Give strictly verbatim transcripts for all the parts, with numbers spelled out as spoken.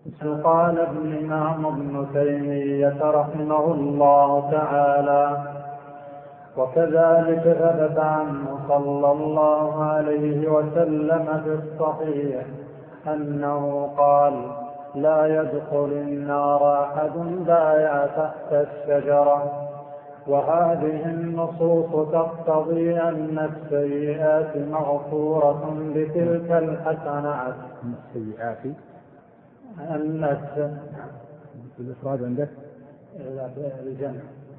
قال الإمام ابن تيمية رحمه الله تعالى: وكذلك ثبت عنه صلى الله عليه وسلم في الصحيح أنه قال: لا يدخل النار أحد بايع تحت الشجرة. وهذه النصوص تقتضي أن السيئات مغفورة بتلك الحسنات. السيئات أن الإفراد عندك الجنة.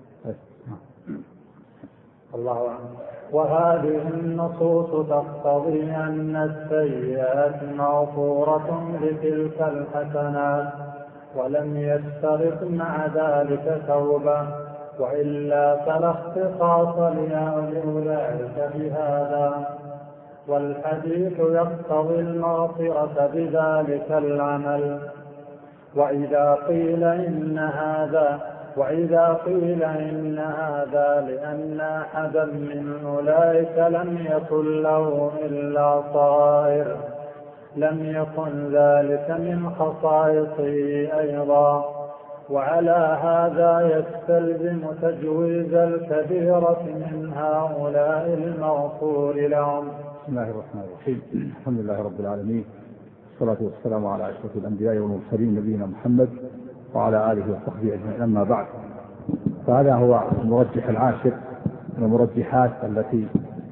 الله أعلم. وهذه النصوص تقتضي أن السيئات مغفورة بتلك الحسنات، ولم يشترط مع ذلك توبة، وإلا فلا اختصاص لأولئك بهذا. والحديث يقتضي المغفرة بذلك العمل. وإذا قيل إن هذا وإذا قيل إن هذا لأن أحدا من أولئك لم يكن له إلا صغائر، لم يكن ذلك من خصائصه أيضا، وعلى هذا يستلزم تجويز الكبيرة من هؤلاء المغفور لهم. بسم الله الرحمن الرحيم. الحمد لله رب العالمين، والصلاة والسلام على أشرف الأنبياء والمرسلين نبينا محمد وعلى آله وصحبه أجمعين. أما بعد، فهذا هو المرجح العاشر من المرجحات التي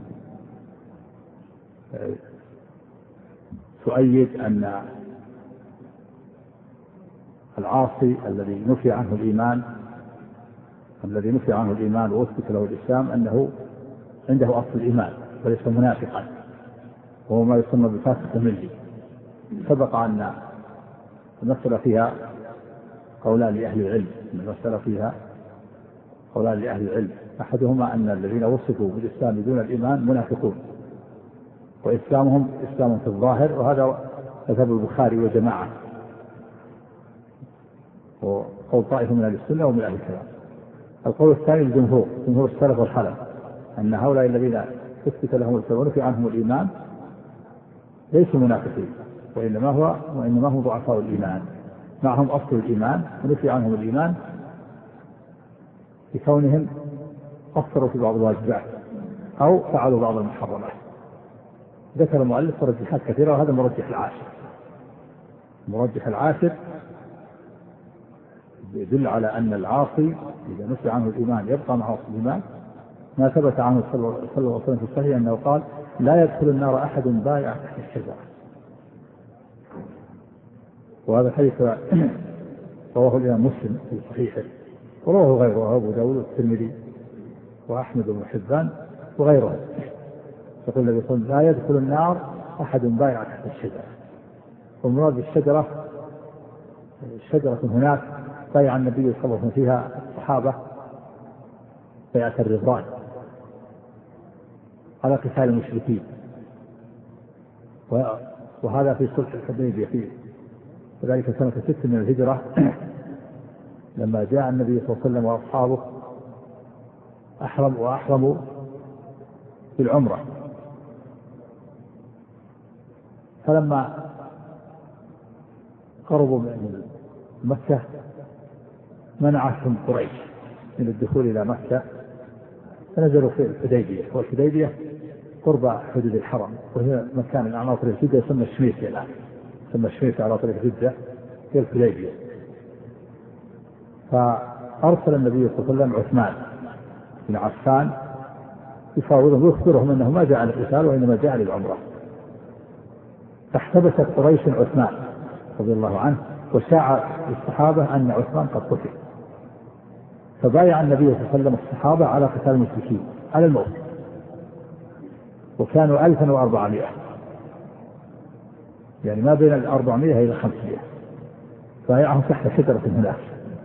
تؤيد أن العاصي الذي نفي عنه الإيمان الذي نفي عنه الإيمان وأثبت له الإسلام أنه عنده أصل الإيمان وليس منافقا، وهو ما يسمى بفاسق ملي. سبق أن المسألة فيها قولان لأهل العلم المسألة فيها قولان لأهل العلم أحدهما أن الذين وصفوا بالإسلام دون الإيمان منافقون، وإسلامهم إسلام في الظاهر، وهذا مذهب البخاري وجماعة، وقول طائفة من أهل السنة ومن أهل الكلام. القول الثاني الجمهور جمهور السلف والخلف أن هؤلاء الذين تثبت لهم الإسلام ونفي عنهم الإيمان ليسوا منافقين، وإنما هو وإنما هم ضعفاء الإيمان، معهم أصل الإيمان ونفي عنهم الإيمان بكونهم قصروا في بعض الواجبات أو فعلوا بعض المحرمات. ذكر المؤلف مرجحات كثيرة، وهذا المرجح العاشر. المرجح العاشر يدل على أن العاصي إذا نفي عنه الإيمان يبقى مع أصل الإيمان، ما ثبت عنه صلى الله عليه وسلم في الصحيح أنه قال: لا يدخل النار أحد بايع تحت الشجرة. وهذا الحديث رواه الإمام مسلم في صحيحه، ورواه غيره أبو داود والترمذي وأحمد بن حبان وغيره. يقول النبي صلى الله عليه وسلم: لا يدخل النار أحد بايع تحت الشجرة. والمراد بالشجرة الشجرة هناك بايع النبي صلى الله عليه وسلم فيها الصحابة بيعة الرضوان على قتال المشركين، وهذا في صلح الحديبية فيه، وذلك سنة ست من الهجرة لما جاء النبي صلى الله عليه وسلم وأصحابه أحرم وأحرموا بالعمرة. فلما قربوا من مكة منعتهم قريش من الدخول إلى مكة، فنزلوا في الحديبية، والحديبية قرب حدود الحرم، وهي مكان على طريق جدة يسمى الشميسة الآن، يسمى الشميسة على طريق جدة في الحديبية. فأرسل النبي صلى الله عليه وسلم عثمان بن عفان يفاوضهم ويخبرهم أنه ما جاء للقتال وإنما جاء للعمرة. فاحتبست قريش عثمان رضي الله عنه، وشاع للصحابة أن عثمان قد قتل، فبايع النبي صلى الله عليه وسلم الصحابة على قتال المشركين على الموت، وكانوا ألفا وأربعمائة، يعني ما بين الأربعمائة إلى الخمسمائة، بايعهم تحت شجرة هناك.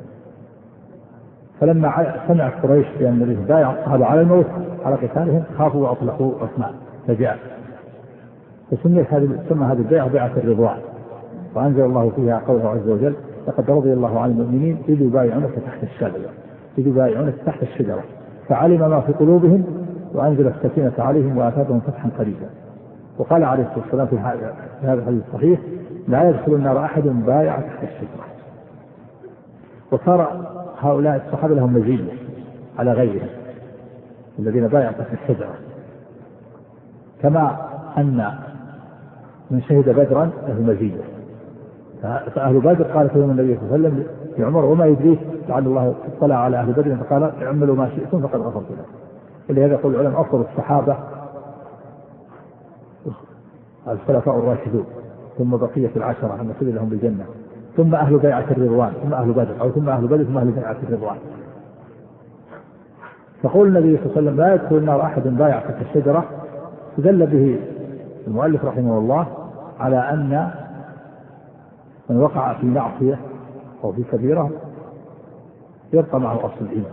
فلما سمع قريش بأن النبي بايع الصحابة على الموت على قتالهم خافوا وأطلقوا عثمان فجاء، فسميت هذه سمى هذه البيعة بيعة الرضوان، وأنزل الله فيها قوله عز وجل: لقد رضي الله عن المؤمنين إذ يبايعونك تحت الشجرة إذ يبايعونك تحت الشجرة فعلم ما في قلوبهم وأنزل السكينة عليهم وآتاهم فتحا قريبا. وقال عليه الصلاة والسلام في هذا الحديث الصحيح: لا يدخل النار أحد بايع تحت الشجرة. وصار هؤلاء الصحابة لهم مزية على غيرهم الذين بايعوا تحت الشجرة، كما أن من شهد بدرا له مزية. فأهل بدر قال فيهم النبي صلى الله عليه وسلم لعمر: وما يدريك لعل الله اطلع على أهل بدر فقال اعملوا ما شئتم فقد غفرت لكم. ولهذا يقول العلماء: أفضل الصحابة الخلفاء الراشدون، ثم بقية العشرة المسؤول لهم بالجنة، ثم أهل بيعة الرضوان، ثم أهل بدر، أو ثم أهل بدر ثم أهل بيعة الرضوان. فقول النبي صلى الله عليه وسلم: لا يدخل النار أحد بايع تحت الشجرة، دل به المؤلف رحمه الله على أن من وقع في معصية أو في كبيرة يبقى معه أصل الإيمان.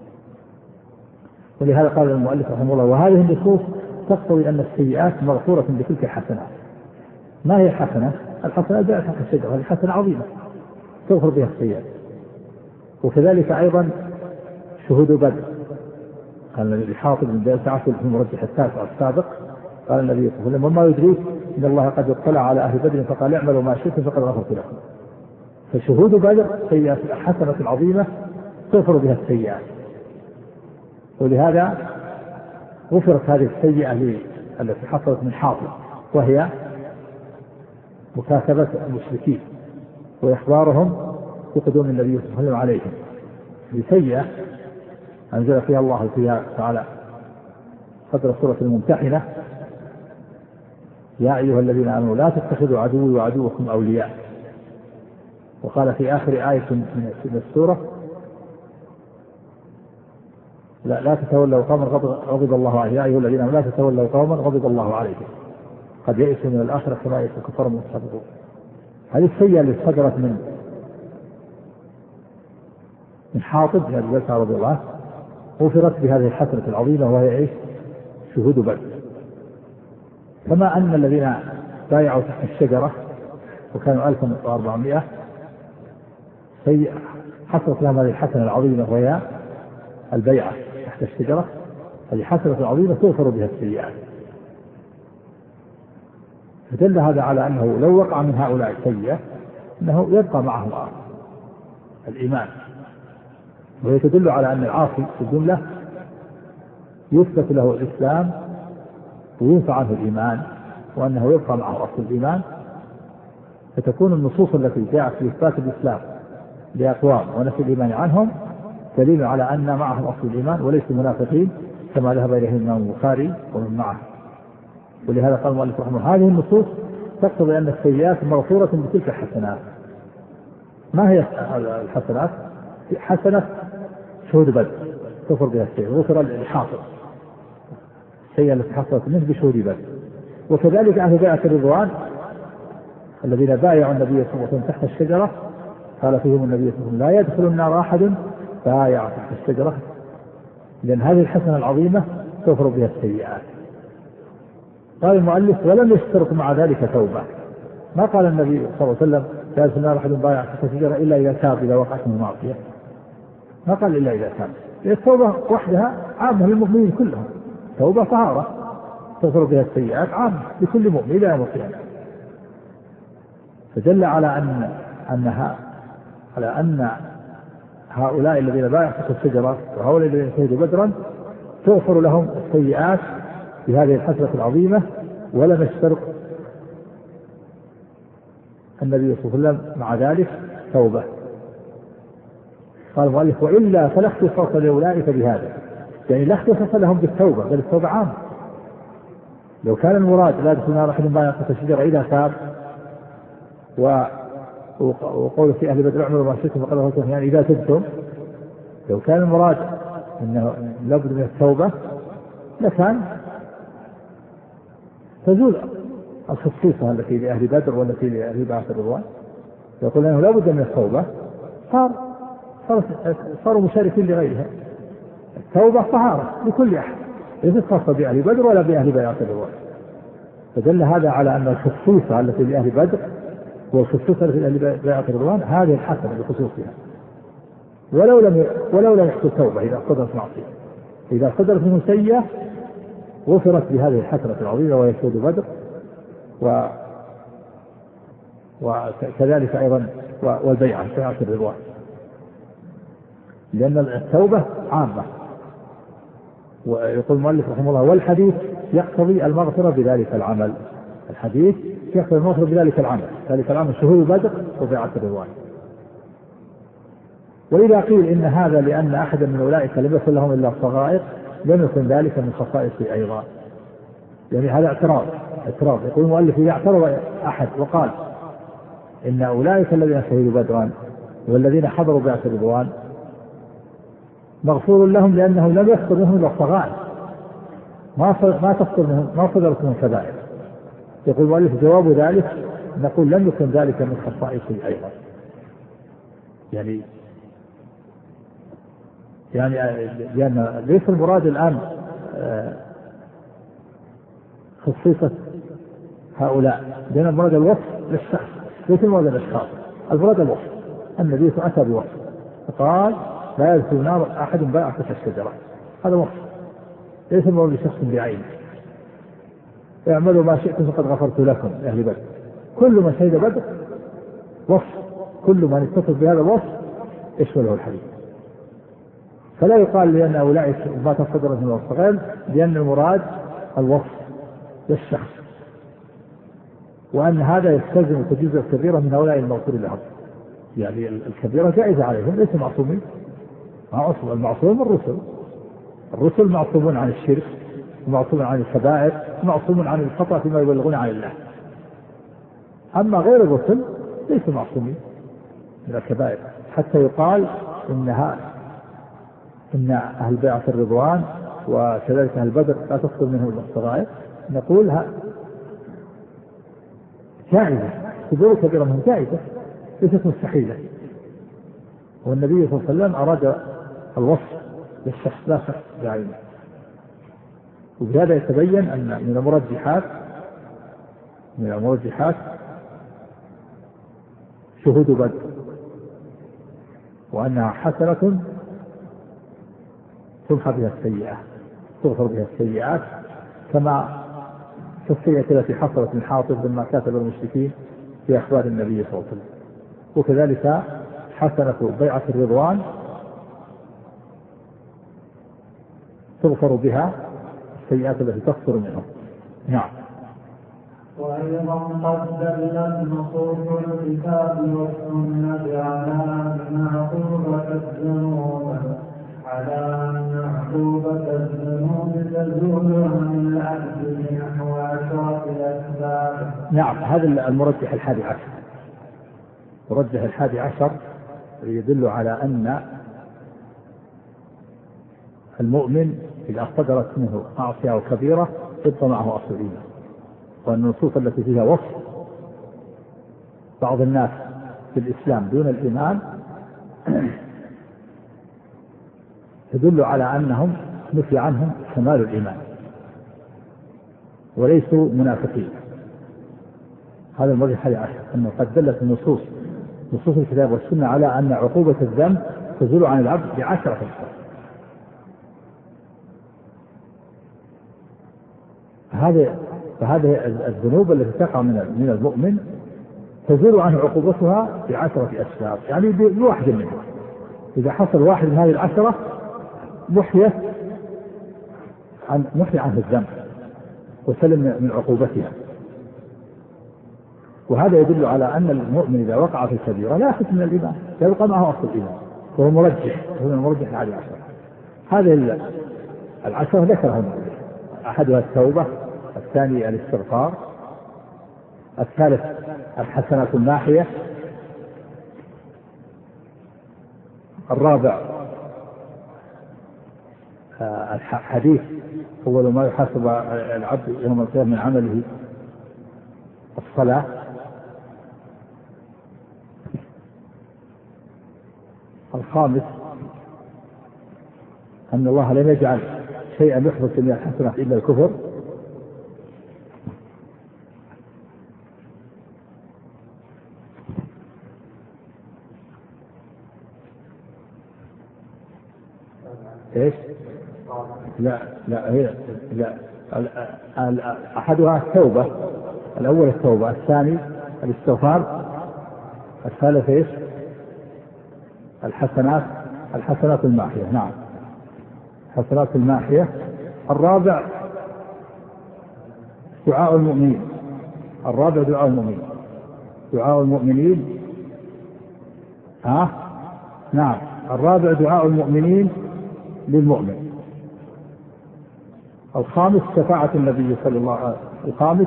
ولهذا قال المؤلف رحمه الله: وهذه النصوص تقتضي أن السيئات مغفورة بتلك الحسنات. ما هي الحسنة؟ الحسنة بايعة تحت الشجرة، هذه حسنة عظيمة تغفر بها السيئات. وكذلك أيضا شهود بدر، قال النبي حاطب بن بيت عاصم في المرجح التاسع السابق، قال النبي صلى الله عليه وسلم: وما يدريك إن الله قد اطلع على أهل بدر فقال اعملوا ما شئتم فقد غفرت لكم. فشهود بدر سيئات حسنة عظيمة تغفر بها السيئات. ولهذا غفرت هذه السيئة التي حصلت من حاطب، وهي مكاتبة المشركين وإخبارهم بقدوم النبي صلى الله عليه وسلم عليهم بسيئة أنزل فيها الله فيها تعالى قدر سورة الممتحنة: يا أيها الذين آمنوا لا تتخذوا عدوي وعدوكم أولياء. وقال في آخر آية من السورة: لا, لا تتولوا قوما غضب الله عليهم، يا أيها الذين آمنوا لا تتولوا قوما غضب الله عليهم قد يئسوا من الآخرة كما يئس الكفار من السابقون. هذه السيئة اللي صدرت من من حاطب بن أبي بكر رضي الله عنه غفرت بهذه الحسنة العظيمة، وهي ايش؟ شهود بدر. كما أن الذين بايعوا تحت الشجرة وكانوا ألفا وأربعمائة سيئة حصلت لهم هذه الحسنة العظيمة وهي البيعة تحت الشجرة، هذه حسنة عظيمة تغفر بها السيئات. فدل هذا على أنه لو وقع من هؤلاء السيئة أنه يبقى معه الإيمان. وهي تدل على أن العاصي في الجملة يثبت له الإسلام وينفع عنه الإيمان، وأنه يبقى معه أصل الإيمان. فتكون النصوص التي جاءت في إثبات الإسلام لأقوام ونفي الإيمان عنهم دليل على أن معهم أصل الإيمان وليسوا منافقين كما ذهب إليه الإمام البخاري ومن معه. ولهذا قال المؤلف رحمه الله: هذه النصوص تقتضي أن السيئات مغفورة بتلك الحسنات. ما هي الحسنات؟ حسنة شهود بدر تغفر بها السيئة، غفر للحاصل السيئة التي حصلت منه بشهود بدر. وكذلك أهل بيعة الرضوان الذين بايعوا النبي صلى الله عليه وسلم تحت الشجرة قال فيهم النبي صلى الله عليه وسلم: لا يدخل النار أحد بايع تحت الشجرة، لأن هذه الحسنة العظيمة تغفر بها السيئات. قال المؤلف: ولم يشترط مع ذلك توبة. ما قال النبي صلى الله عليه وسلم: لا يدخل النار أحد بايع تحت الشجرة إلا إذا تاب إذا وقعت منه معصية. ما قال إلا إذا تاب، التوبة وحدها عامة للمؤمنين كلهم، توبة طهارة تغفر بها السيئات عامة لكل مؤمن إلى يوم القيامة. فدل على أن أنها على أن هؤلاء الذين بايعوا تحت الشجرة وهؤلاء الذين شهدوا بدرا تغفر لهم السيئات بهذه الحسنة العظيمة، ولم يشترط النبي صلى الله عليه وسلم مع ذلك توبة. قال المؤلف: وإلا فلا اختصاص لأولئك بهذا، يعني لا اختصاص لهم بالتوبة، بل التوبة عامة. لو كان المراد لا يدخل النار أحد بايع تحت الشجرة إذا تاب، وقول في أهل بدر اعملوا ما شئتم فقد غفرت لكم، يعني إذا تبتم، لو كان المراد أنه لابد من التوبة لكان تزول الخصيصة التي لأهل بدر والتي لأهل بيعة الرضوان. يقول أنه لابد من التوبة، صار صاروا مشاركين لغيرها. التوبة طهارة لكل أحد، ليست خاصة بأهل بدر ولا بأهل بيعة الرضوان. فدل هذا على أن الخصيصة التي لأهل بدر والخصوصة التي لأهل بيعة الرضوان هذه الحسنة بخصوصها، ولو لم ولو لم يحصل توبة إذا صدرت معصية. إذا صدرت منه سيئة غفرت بهذه الحسنة العظيمة وهي شهود بدر، و وكذلك أيضا والبيعة بيعة الرضوان، لأن التوبة عامة. ويقول المؤلف رحمه الله: والحديث يقتضي المغفرة بذلك العمل. الحديث يقتضي المغفرة بذلك العمل، ذلك العمل شهود بدر وبيعة الرضوان. وإذا قيل إن هذا لأن أحدا من أولئك لم يكن لهم إلا الصغائر لم يكن ذلك من خصائصه أيضا. يعني هذا اعتراض اعتراض يقول المؤلف: إذا اعترض أحد وقال إن أولئك الذين شهدوا بدرا والذين حضروا بيعة الرضوان مغفور لهم لأنه لم يصدر منهم إلا الصغائر، ما ما تصدر منهم ما صدرت منهم كبائر. يقول المؤلف: جواب ذلك نقول لم يكن ذلك من خصائصه أيضا. يعني يعني لأن ليس المراد الآن خصيصة هؤلاء، لأن المراد الوصف للشخص ليس المراد الأشخاص. المراد الوصف. النبي أتى بوصف فقال: لا يدخل النار أحد بايع تحت الشجرة. هذا وصف ليس المراد لشخص بعينه. اعملوا ما شئتم فقد غفرت لكم أهل بدر. كل من شهد بدر وصف، كل من اتصف بهذا الوصف يشمله الحديث. فلا يقال لأن أولئك ما تصدرت من الوصف غير، لأن المراد الوصف للشخص، وأن هذا يستلزم تجويز الكبيرة من هؤلاء المغفور لهم. يعني الكبيرة جائزة عليهم، ليس معصومين. معصوم المعصوم الرسل الرسل معصومون عن الشرك، ومعصومون عن الكبائر، ومعصومون عن الخطأ فيما يبلغون عن الله. أما غير الرسل ليسوا معصومين من الكبائر، حتى يقال إنها إن أهل بيعة الرضوان وكذلك أهل بدر لا تصدر منهم الصغائر. نقولها جائزة، صدور كبيرة منهم جائزة ليست مستحيلة. والنبي صلى الله عليه وسلم أراد الوصف للشخص لا شخص بعينه. وبهذا يتبين أن من المرجحات من المرجحات شهود بدر، وأنها حسنة تمحى بها السيئات، تغفر بها السيئات، كما في السيئة التي حصلت من حاطب لما كاتب المشركين في أخبار النبي صلى الله عليه وسلم. وكذلك حسنة بيعة الرضوان تغفر بها السيئات التي تصدر منهم. نعم. وأيضا قد دلت نصوص الكتاب والسنة على أن عقوبة الذنوب على أن عقوبة الذنوب تزول عن العبد بنحو عشرة أسباب. نعم، هذا المرجح الحادي عشر. مرجح الحادي عشر يدل على أن المؤمن إذا صدرت منه معصية وكبيرة يبقى معه أصل الإيمان. وأن النصوص التي فيها وصف بعض الناس في الإسلام دون الإيمان تدل على أنهم نفي عنهم كمال الإيمان وليسوا منافقين. هذا المرجح الحادي عشر، أنه قد دلت النصوص نصوص الكتاب والسنة على أن عقوبة الذنب تزول عن العبد بعشرة أسباب. هذه فهذه الذنوب التي تقع من من المؤمن تزول عنه عقوبتها بعشرة أسباب، يعني بواحد منها. إذا حصل واحد من هذه العشرة محيت عن محي عنه الذنب وسلم من عقوبتها. وهذا يدل على أن المؤمن إذا وقع في الكبيرة لا يخف من الإيمان، يبقى معه أصل الإيمان، وهو مرجح هو المرجح الحادي عشر. هذه العشرة ذكرها أحدها التوبة، الثاني الاستغفار، الثالث الحسنات الناحية، الرابع حديث أول ما يحاسب العبد يوم القيامة من عمله الصلاة، الخامس أن الله لم يجعل شيئا يحدث من الحسنات إلا الكفر، ايش؟ لا لا هي لا أحدها التوبة، الأول التوبة، الثاني الاستغفار، الثالث إيش؟ الحسنات، الحسنات الماحية. نعم، حسنات الماحية. الرابع دعاء المؤمنين، الرابع دعاء المؤمنين، دعاء المؤمنين. ها؟ نعم، الرابع دعاء المؤمنين للمؤمن. الخامس شفاعة النبي صلى الله عليه وسلم. الخامس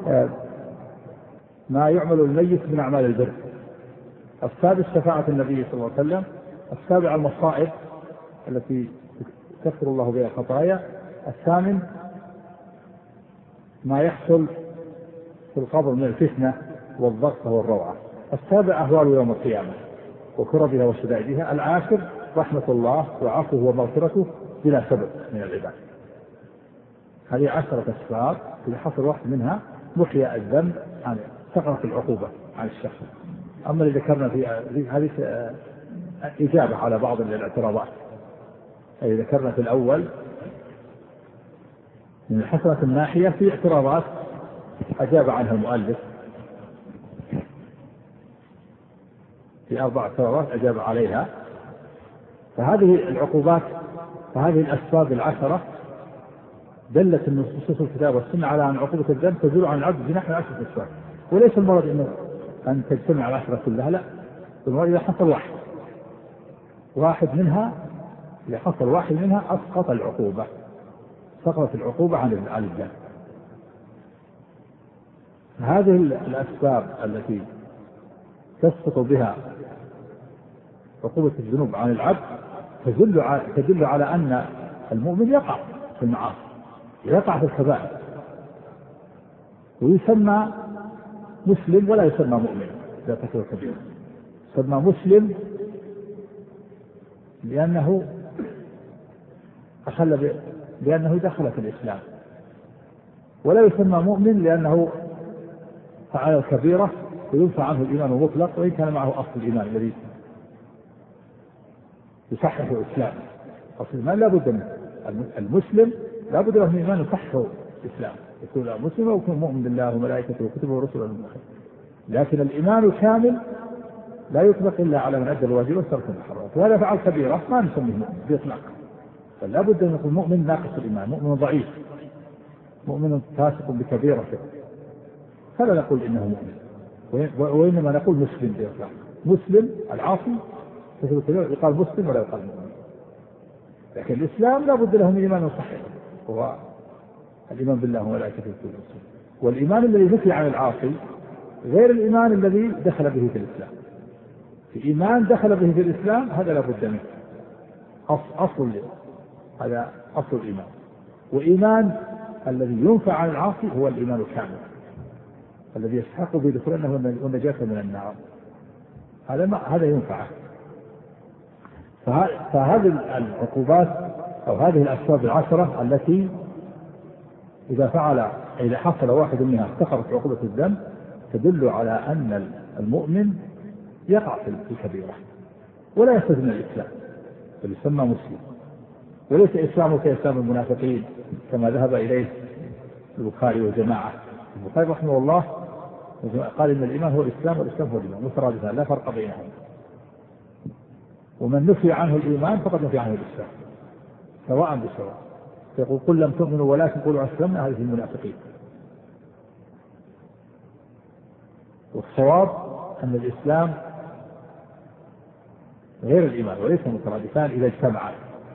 ما يعمل الميت من أعمال البر. السادس شفاعة النبي صلى الله عليه وسلم. السابع المصائب التي تغفر الله بها الخطايا. الثامن ما يحصل في القبر من الفتنة والضغط والروعة. السابع أهوال يوم القيامة وكربها وشدائدها. العاشر رحمة الله وعفوه ومغفرته بلا سبب من العباد. هذه عشرة أسباب إذا حصل واحد منها محيا الذنب عن سقطت العقوبة عن الشخص. أما اللي ذكرنا في هذه إجابة على بعض الاعتراضات، أي ذكرنا في الأول من الحسنة الناحية في اعتراضات أجاب عنها المؤلف، في أربع اعتراضات أجاب عليها. فهذه العقوبات، فهذه الأسباب العشرة دلت النصوص الكتاب والسنة على أن عقوبة الذنب تزول عن العبد بنحو عشرة أسباب. وليس المراد إنه أن تجتمع العشرة كلها، لا، المراد إذا حصل واحد واحد منها إذا حصل واحد منها أسقط العقوبة، سقطت العقوبة عن الذنب. هذه الأسباب التي تسقط بها عقوبة الذنوب عن العبد تدل تدل على أن المؤمن يقع في المعاصي، يقع في الكبائر، ويسمى مسلم ولا يسمى مؤمن إذا ارتكب كبيرة. يسمى مسلم لأنه أخل ب... لأنه دخل في الإسلام، ولا يسمى مؤمن لأنه فعل الكبيرة وينفع عنه الإيمان المطلق وإن كان معه أصل الإيمان الذي يصحح الإسلام. أصل الإيمان لا بد منه، المسلم لا بد له من إيمان يصحح الإسلام، يكون مسلم ويكون مؤمن بالله وملائكته وكتبه ورسله المؤمن. لكن الإيمان الكامل لا يطلق إلا على من أدى الواجب وترك المحرمات، وهذا فعل كبيرة ما نسميه مؤمن بإطلاق. فلا بد أن يكون مؤمن ناقص الإيمان، مؤمن ضعيف، مؤمن فاسق بكبيرته، فلا نقول إنه مؤمن، وإنما نقول مسلم بإطلاق. مسلم العاصي يقال مسلم ولا يقال مؤمن. لكن الإسلام لا بد له من إيمان صحيح، هو الإيمان بالله وملائكته ورسله. والإيمان الذي نفي عن العاصي غير الإيمان الذي دخل به في الإسلام. في إيمان دخل به في الإسلام هذا لا بد منه، أصل هذا أصل الإيمان. وإيمان الذي ينفع عن العاصي هو الإيمان الكامل الذي يستحق به دخوله والنجاة من النار، هذا ما هذا ينفعه. فهذه العقوبات أو هذه الأسباب العشرة التي إذا فعل إذا حصل واحد منها استخرت عقوبة الذنب تدل على أن المؤمن يقع في الكبيرة ولا يستثنى الإسلام، بل يسمى مسلم، وليس إسلامه كإسلام المنافقين كما ذهب إليه البخاري وجماعة. البخاري رحمه الله قال إن الإيمان هو الإسلام والإسلام هو الإيمان مترادفان لا فرق بينهم، ومن نفي عنه الإيمان فقد نفي عنه الإسلام سواء بسواء. يقول قل لم تؤمنوا ولكن قولوا أسلمنا، هذه المنافقين. والصواب أن الإسلام غير الإيمان وليس مترادفان إذا اجتمعا،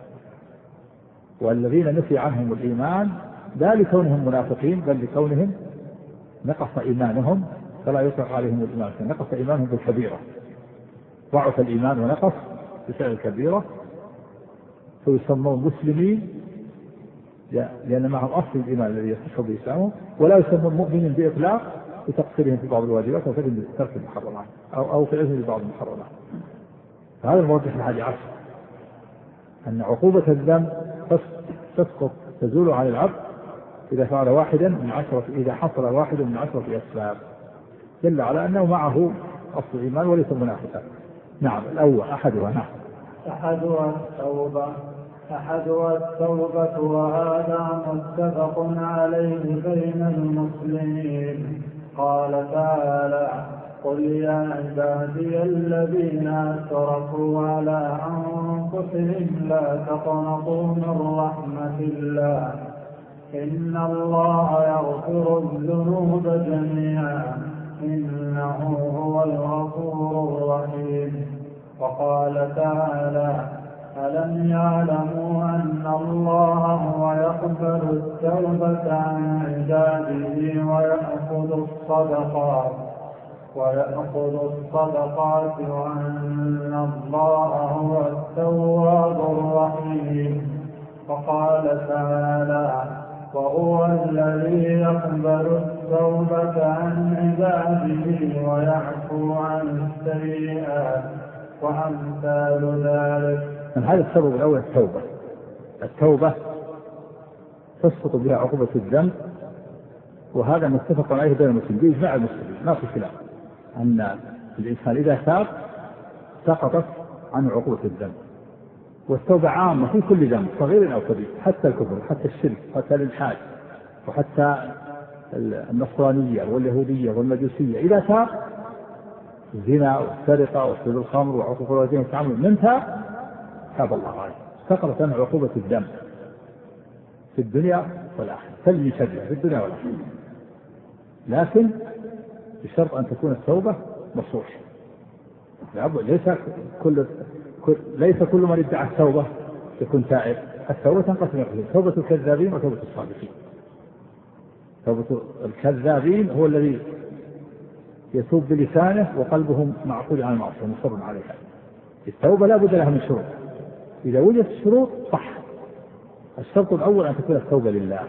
والذين نفي عنهم الإيمان لا لكونهم منافقين بل لكونهم نقص إيمانهم فلا يطلق عليهم الإيمان، نقص إيمانهم بالكبيرة، ضعف الإيمان ونقص بسبب الكبيرة فيسمون مسلمين لأن معهم أصل الإيمان الذي يصح به إسلامهم، ولا يسمون مؤمنين بإطلاق لتقصيرهم في بعض الواجبات أو في ترك المحرمات أو أو في الإذن ببعض المحرمات. فهذا الموضوع الحادي عشر أن عقوبة الذنب تسقط تزول عن العبد إذا فعل واحدا من عشرة، إذا حصل واحد من عشرة أسباب دل على أنه معه أصل الإيمان وليس منافقا. نعم الأول أحدها. نعم أحدها التوبة أحدها التوبة، وهذا متفق عليه بين المسلمين. قال تعالى: قل يا عبادي الذين أسرفوا على أنفسهم لا تقنطوا من رحمة الله إن الله يغفر الذنوب جميعا إنه هو الغفور الرحيم. وقال تعالى: ألم يعلموا أن الله هو يقبل التوبة عن عباده ويأخذ الصدقات ويأخذ الصدقات وأن الله هو التواب الرحيم. وقال تعالى: وهو الذي يقبل التوبة عن عباده ويعفو عن السيئات وأمثال ذلك. هذا السبب الأول التوبة. التوبة تسقط بها عقوبة الذنب، وهذا متفق عليه بين المسلمين بإجماع المسلمين، ما في خلاف أن الإنسان إذا تاب سقطت عنه عقوبة الذنب. والتوبة عامة في كل ذنب صغير أو كبير، حتى الكفر، حتى الشرك، حتى الإلحاد، وحتى النصرانية واليهودية والمجوسية. إذا تاب الزنا والسرقة وشرب الخمر وعقوق الوالدين والتعامل من تاب تاب الله عليه، سقطت عنه عقوبة الذنب في الدنيا والآخرة، تلي شرها في الدنيا والآخرة، لكن بشرط أن تكون التوبة نصوح. ليس كل ليس كل من ادعى التوبة يكون تائب. التوبة تنقسم إلى توبة الكذابين وتوبة الصادقين. توبة الكذابين هو الذي يتوب بلسانه وقلبه معقول عن المعصية مصر عليها. التوبة لا بد لها من شروط، إذا وجدت الشروط صح. الشرط الأول أن تكون التوبة لله.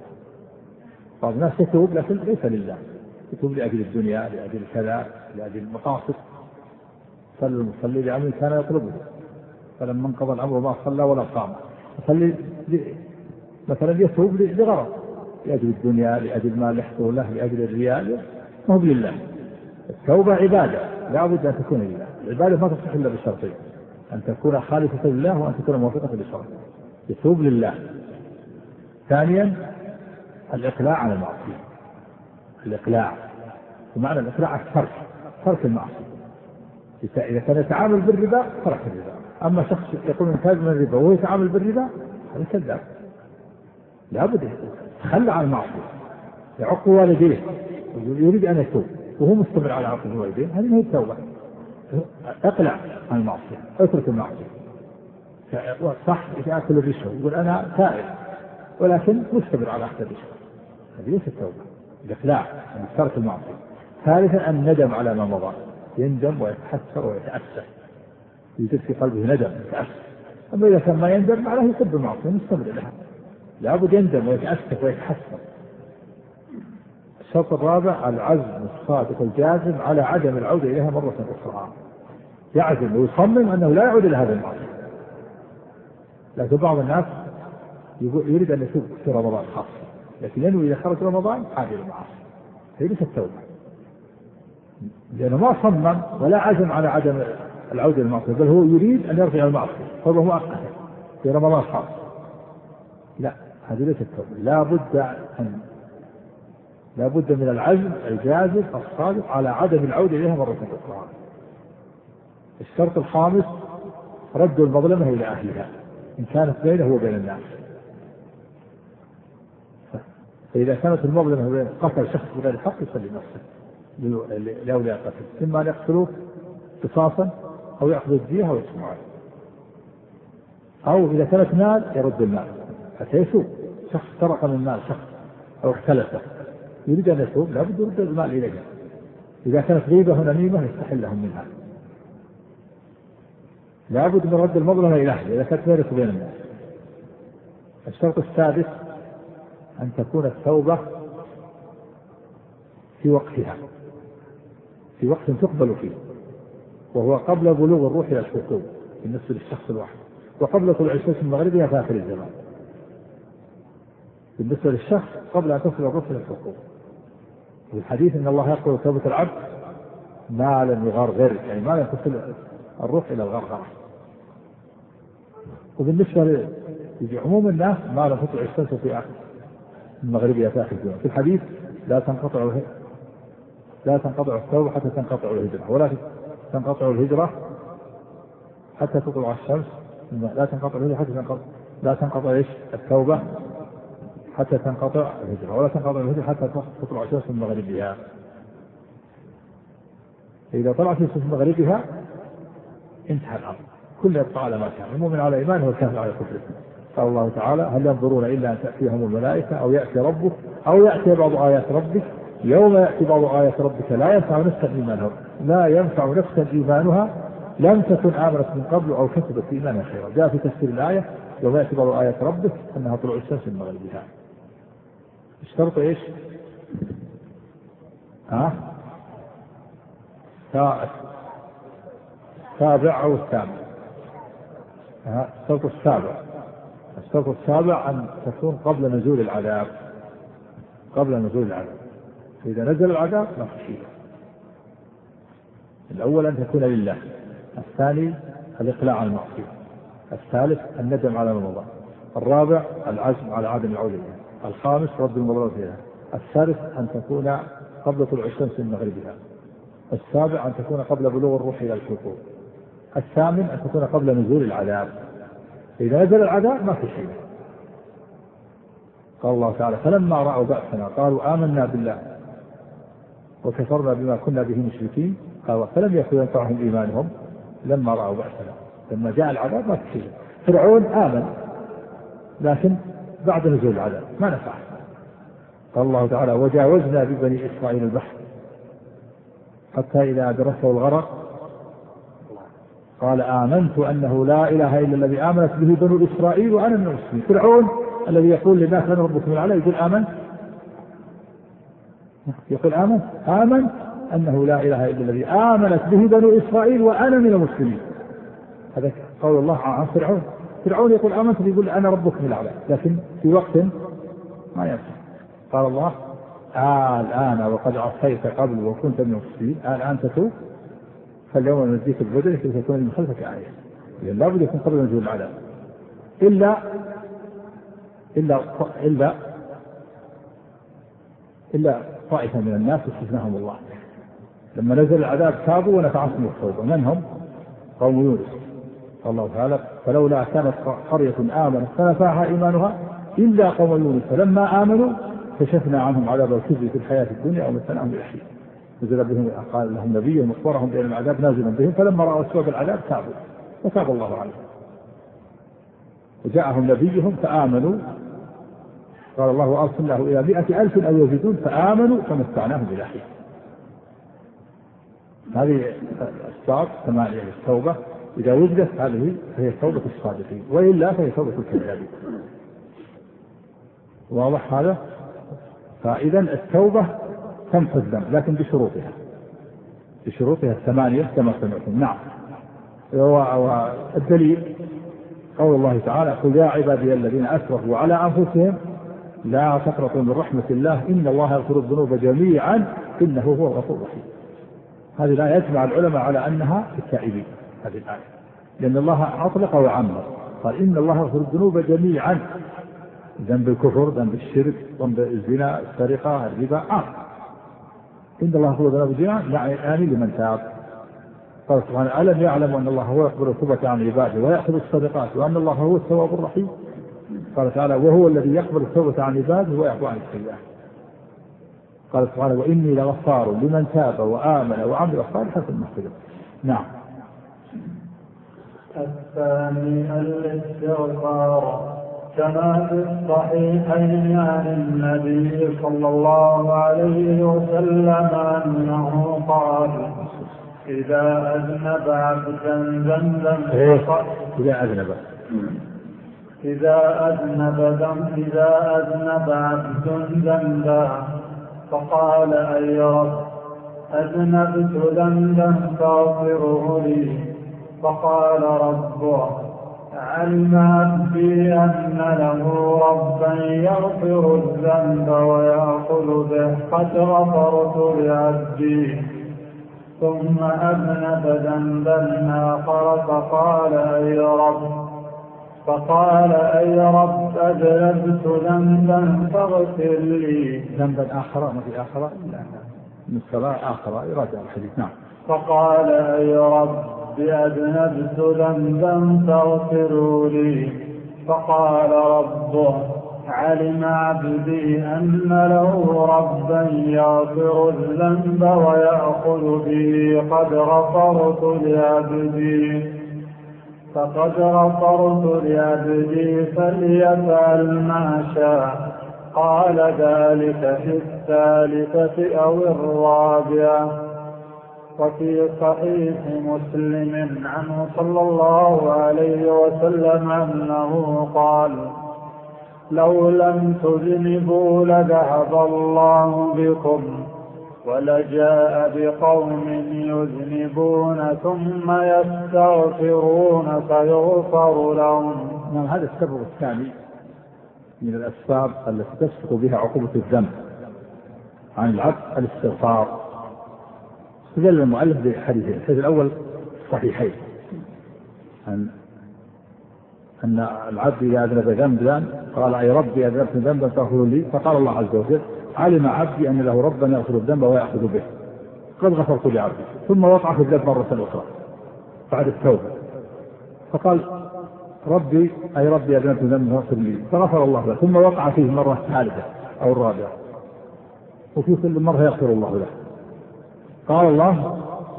بعض الناس يتوب لكن ليس لله، يتوب لأجل الدنيا، لأجل كذا، لأجل المقاصد. صلى المصلي لعمل كان يطلبه فلما انقضى الأمر ما صلى ولا صام. يصلي مثلا يتوب لغرض، لأجل الدنيا، لأجل ما يحصل له، لأجل الرياء، ما هو لله. التوبة عبادة لا بد أن تكون لله. العبادة ما تصح إلا بشرطين: أن تكون خالصة لله وأن تكون موافقة للشرع. يتوب لله. ثانيا الإقلاع عن المعصية. الإقلاع ومعنى الإقلاع الترك، ترك المعصية. إذا كان يتعامل بالربا ترك الربا. أما شخص يقول من تاج من الربا وهو يتعامل بالربا هذا كذاب. لا بد يتخلى عن المعصية، يعق والديه يريد أن يتوب وهو مستمر على عقل الوالدين، هذه هي التوبة. اقلع عن المعصية، اترك المعصية. صح يأكل الرشوة يقول أنا تائب ولكن مستمر على أخذ الرشوة، هذه ليست التوبة. الاقلاع عن ترك المعصية. ثالثا الندم على ما مضى، يندم ويتحسر ويتأسف، يوجد في قلبه ندم يتأسف. أما إذا كان ما يندم معناه يحب المعصية مستمر لها، لابد يندم ويتأسف ويتحسر. الشرط الرابع العزم الصادق الجازم على عدم العودة إليها مرة أخرى. يعزم ويصمم أنه لا يعود إلى هذا المعصية. لكن بعض الناس يريد أن يتوب في رمضان خاصة، لكن ينوي إذا خرج رمضان عاد إلى المعاصي، هي ليست التوبة، لأنه ما صمم ولا عزم على عدم العودة إلى المعصية، بل هو يريد أن يرجع إلى المعصية توبة مؤقتة في رمضان خاصة. لا، هذه ليست التوبة. لا بد أن لا بد من العزم الجازم الصادق على عدم العودة إليها مرة أخرى. الشرط الخامس رد المظلمة إلى أهلها إن كانت بينه وبين الناس. فإذا كانت المظلمة بين قتل شخص بغير الحق يسلم نفسه لأولياء القتل، إما أن يقتلوه قصاصا أو يأخذوا الدية أو يسمعوا عليه، أو إذا كانت مال يرد المال حتى يتوب. شخص سرق من مال شخص أو اختلفه يريد أن يتوب لابد يرد المال إليه. إذا كانت غيبة ونميمة يستحل لهم منها. لابد من رد المظلمة إلى أهله إذا كانت بينك وبين الناس. الشرط السادس أن تكون التوبة في وقتها، في وقت تقبل فيه، وهو قبل بلوغ الروح إلى الحقوق بالنسبة للشخص الواحد، وقبل طلوع الشمس من مغربها في آخر الزمان بالنسبة للشخص قبل أن تصل الروح إلى الحقوق. في الحديث إن الله يقبل توبة العبد ما لم يغرغر، يعني ما لم تصل الروح إلى الغرغرة. وبالنسبة يجي عموم الناس ما لم تطلع الشمس في آخر المغربية في آخر اليوم. في الحديث لا تنقطع لا تنقطع التوبة حتى تنقطع الهجرة، ولا تنقطع الهجرة حتى تطلع الشمس. لا تنقطع الهجرة حتى تنقطع لا تنقطع إيش التوبة حتى تنقطع الهجرة، ولا تنقطع الهجرة حتى تطلع الشمس من مغربها. إذا طلعت الشمس من مغربها انتهى الأمر، كل يبقى على ما كان، المؤمن على إيمانه والكافر على كفره. قال الله تعالى هل ينظرون إلا أن تأتيهم الملائكة أو يأتي ربك أو يأتي بعض آيات ربك يوم يأتي بعض آيات ربك لا ينفع نفسا إيمانها لا ينفع نفسا إيمانها لم تكن آمنت من قبل أو كسبت في إيمانها خيرا. جاء في تفسير الآية يوم يأتي بعض آيات ربك أنها طلوع الشمس من مغربها. الشرط إيش؟ ها؟ السابع أو الثامن. الشرط السابع الشرط السابع أن تكون قبل نزول العذاب قبل نزول العذاب. فإذا نزل العذاب ما في شيء. الأول أن تكون لله، الثاني الإقلاع عن المعصية، الثالث الندم على ما مضى، الرابع العزم على عدم العودة إليها، الخامس رد المضرات فيها، السادس أن تكون قبل طلوع الشمس من مغربها، السابع أن تكون قبل بلوغ الروح إلى الحقوق، الثامن أن تكون قبل نزول العذاب. إذا نزل العذاب ما في شيء. قال الله تعالى فلما رأوا بأسنا قالوا آمنا بالله وكفرنا بما كنا به مشركين. قال فلم يكن ينفعهم إيمانهم لما رأوا بأسنا. لما جاء العذاب ما في شيء. فرعون آمن لكن بعد نزول العذاب ما نفع. قال الله تعالى وجاوزنا ببني إسرائيل البحر حتى إذا أدركه الغرق قال آمنت أنه لا إله إلا الذي آمنت به بنو إسرائيل وأنا من المسلمين. فرعون الذي يقول للناس أنا ربكم الأعلى يقول آمنت يقول آمنت آمنت أنه لا إله إلا الذي آمنت به بنو إسرائيل وأنا من المسلمين. هذا قول الله عن فرعون. فرعون يقول آمنت يقول أنا ربكم الأعلى لكن في وقت ما ينفع. قال الله آه الآن وقد عصيت قبل وكنت من المسلمين الآن تتوب فاليوم نجزيك ببدنك لكي تكون من خلفك آية. لأن لا بد يكون قبل نزول العذاب إلا إلا إلا إلا طائفة من الناس استثناهم الله. لما نزل العذاب تابوا ونفعتهم التوبة. من هم؟ قوم يونس. قال الله تعالى فلولا كانت قرية آمنت فنفعها إيمانها إلا قوم يونس فلما آمنوا كشفنا عنهم عذاب الخزي في الحياة الدنيا ومتعناهم بالأخير. نزل بهم قال لهم نبيهم أخبرهم بأن العذاب نازل بهم فلما رأوا سبب العذاب تابوا وتاب الله عليهم وجاءهم نبيهم فآمنوا. قال الله أرسلناه إلى مئة ألف أو يزيدون فآمنوا فمتعناهم بالأخير. هذه أسباب ثمانية للتوبة إذا وجدت هذه فهي توبة الصادقين وإلا فهي توبة الكذابين. واضح هذا؟ فإذا التوبة تمحو الذنب لكن بشروطها بشروطها الثمانية كما سمعتم. نعم. والدليل قول الله تعالى قل يا عبادي الذين أسرفوا على أنفسهم لا تقنطوا من رحمة الله إن الله يغفر الذنوب جميعا إنه هو الغفور الرحيم. هذه لا يجمع العلماء على أنها في التائبين هذه الآية لأن الله أطلق وعمر قال إن الله يغفر الذنوب جميعا ذنب الكفر ذنب الشرك ذنب الزنا السرقة الربا آه. إن الله يغفر الذنوب جميعا يعني لمن تاب. قال سبحانه ألم يعلم أن الله هو يقبل التوبة عن عباده ويأخذ الصدقات وأن الله هو التواب الرحيم. قال تعالى وهو الذي يقبل التوبة عن عباده ويعفو عن السيئات. قال سبحانه وإني لغفار لمن تاب وآمن وعمل صالحا ثم اهتدى. نعم. الثاني الاستغفار كما في الصحيحين عن النبي صلى الله عليه وسلم أنه قال إذا أذنب عبدا ذنبا إذا أذنب إذا أذنب إذا أذنب عبد ذنبا فقال أي رب أذنبت ذنبا فاغفره لي فقال ربه علم عبدي أن له ربا يغفر الذنب ويأخذ به قد غفرت لعبدي ثم أذنب ذنبا آخر فقال أي رب فقال أي رب أذنبت ذنبا فاغفر لي. ذنبا آخر ما في آخر من الصلاة آخر يراجع الحديث. نعم. فقال أي رب أذنبت ذنبا فاغفر لي. فقال ربه علم عبدي أن له ربا يغفر الذنب ويأخذ به قد غفرت لعبدي فقد غفرت لعبدي فليفعل ما شاء. قال ذلك في الثالثة أو الرابعة. وفي صحيح مسلم عنه صلى الله عليه وسلم أنه قال لو لم تذنبوا لذهب الله بكم ولجاء بقوم يذنبون ثم يستغفرون فيغفر لهم. نعم. هذا السبب الثاني من الأسباب التي تسقط بها عقوبة الذنب عن العبد الاستغفار. استدل المؤلف بحديثين. الحديث الأول صحيحين أن أن العبد إذا أذنب ذنبا قال أي ربي أذنبت ذنبا فاغفر لي. فقال الله عز وجل علم عبدي أن له ربا يغفر الذنب ويأخذ به قد غفرت لعبدي. ثم وقع في الذنب مرة أخرى بعد التوبة فقال ربي أي ربي أذنبت ذنبا فاغفر لي فغفر الله له. ثم وقع فيه مرة الثالثة أو الرابعة وفي كل مرة يغفر الله له. قال الله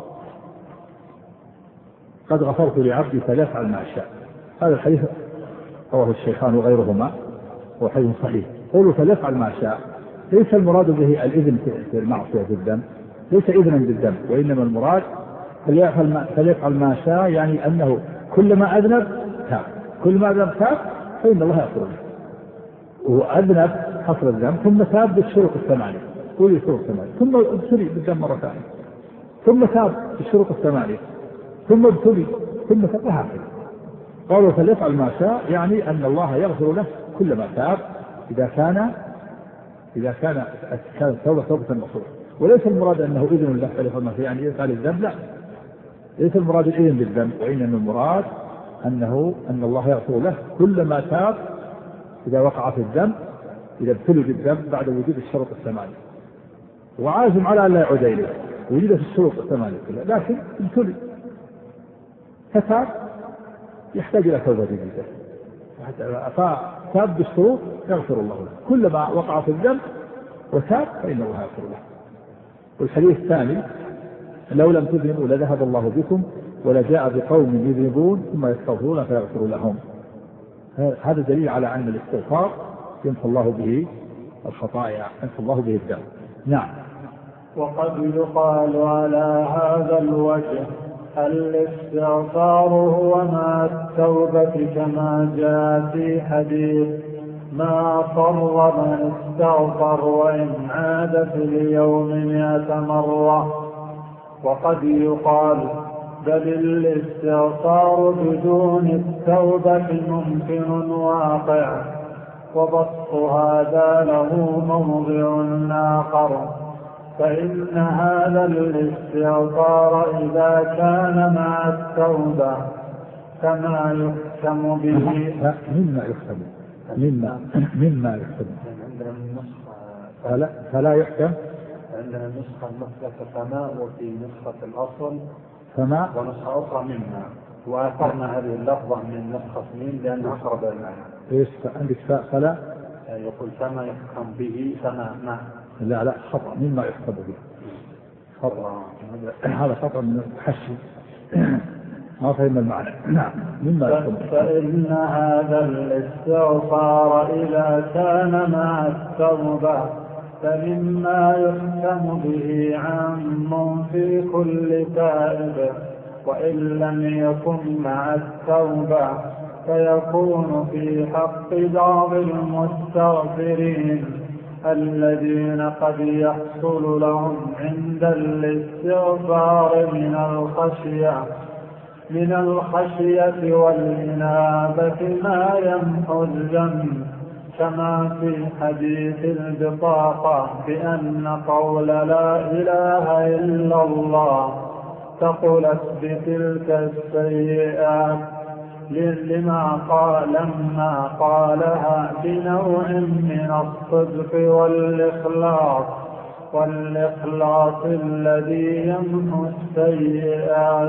قد غفرت لعبدي فليفعل ما شاء. هذا الحديث رواه الشيخان وغيرهما هو حديث صحيح. قولوا فليفعل ما شاء ليس المراد به الإذن في المعصية في الذنب، ليس إذنا بالذنب، وإنما المراد فليفعل ما, فليفعل ما شاء يعني أنه كلما أذنب تاب، كل ما أذنب تاب فإن الله يغفر له. وأذنب حصل الذنب ثم تاب بالشروط الثمانية كل شروط الثمانية ثم ابتلي بالذنب مرة ثانية ثم تاب بالشروط الثمانية ثم ابتلي ثم تاب وهكذا. قالوا فليفعل ما شاء يعني أن الله يغفر له كلما تاب إذا كان إذا كان كانت توبة توبة نصوح. وليس المراد أنه إذن الله فليفعل ما شاء يعني يفعل الذنب، لا، ليس المراد الإذن بالذنب، وإنما المراد أنه أن الله يغفر له كلما تاب إذا وقع في الذنب، إذا ابتلي بالذنب بعد وجود الشروط الثمانية، وعازم على أن لا يعود إليه وجد في الشروط الثمانية كلها، لكن ابتلي فتاب يحتاج إلى توبة جديدة، فتاب بالشروط يغفر الله له كلما وقع في الذنب وتاب فإن الله يغفر له. والحديث الثاني لو لم تذنبوا لذهب الله بكم ولجاء بقوم يذنبون ثم يستغفرون فيغفر لهم. هذا دليل على أن الاستغفار يمحو الله به الخطايا، يمحو الله به الذنب. نعم. وقد يقال على هذا الوجه الاستغفار هو مع التوبة كما جاء في حديث ما صر من استغفر وإن عاد في اليوم مئة مرة. وقد يقال بل الاستغفار بدون التوبة ممكن واقع، وبسط هذا له موضع آخر، فإن هذا الاستغفار إذا كان مع التوبة كما يحكم به مما يحكم مما مما يحكم عندنا النسخة فلا, فلا يحكم عندنا النسخة المثبتة فما، وفي نسخة الأصل فما، ونسخة أخرى مما، وأثرنا هذه اللفظة من نسخة مين لأنها أقرب المعنى. إيش عندك فلا يقول فما يحكم به فما ما لا لا خطأ مما يحكم به خطأ، هذا خطأ من الحشي ما فهم المعنى. نعم. مما يحكم فإن هذا الاستغفار إذا كان مع التوبة فمما يحكم به عام في كل تائب، وإن لم يكن مع التوبة فيكون في حق بعض المستغفرين الذين قد يحصل لهم عند الاستغفار من الخشية من الخشية والإنابة ما يمحو الذنب، كما في حديث البطاقة بأن قول لا إله إلا الله ثقلت بتلك السيئات لما قال لما قالها بنوع من الصدق والإخلاص والإخلاص الذي يمحو السيئات.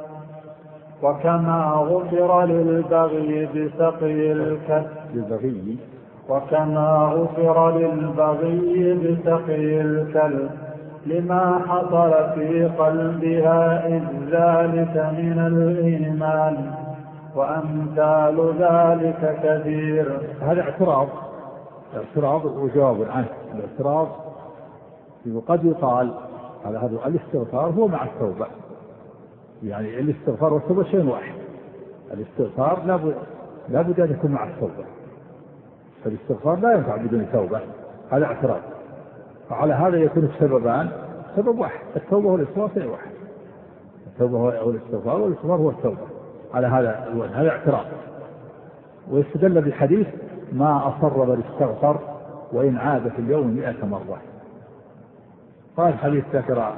وكما غفر للبغي بسقي الكلب وكما غفر للبغي بسقي الكلب لما حصل في قلبها إذ ذلك من الإيمان وأمثال ذلك كثير. هذا اعتراض اعتراض وجواب عنه. الاعتراض وقد يقال على هذا الاستغفار هو مع التوبة، يعني الاستغفار والتوبة شيء واحد. الاستغفار لابد لابد أن يكون مع التوبة، فالاستغفار لا ينفع بدون توبة. هذا اعتراض. فعلى هذا يكون السببان سبب واحد، التوبة والإصرار شيء واحد. التوبة هو الاستغفار والإصرار هو التوبة. على هذا الوجه هذا اعتراض. ويستدل بالحديث ما أصر بل استغفر وإن عاد في اليوم مئة مرة. قال الحديث ذكر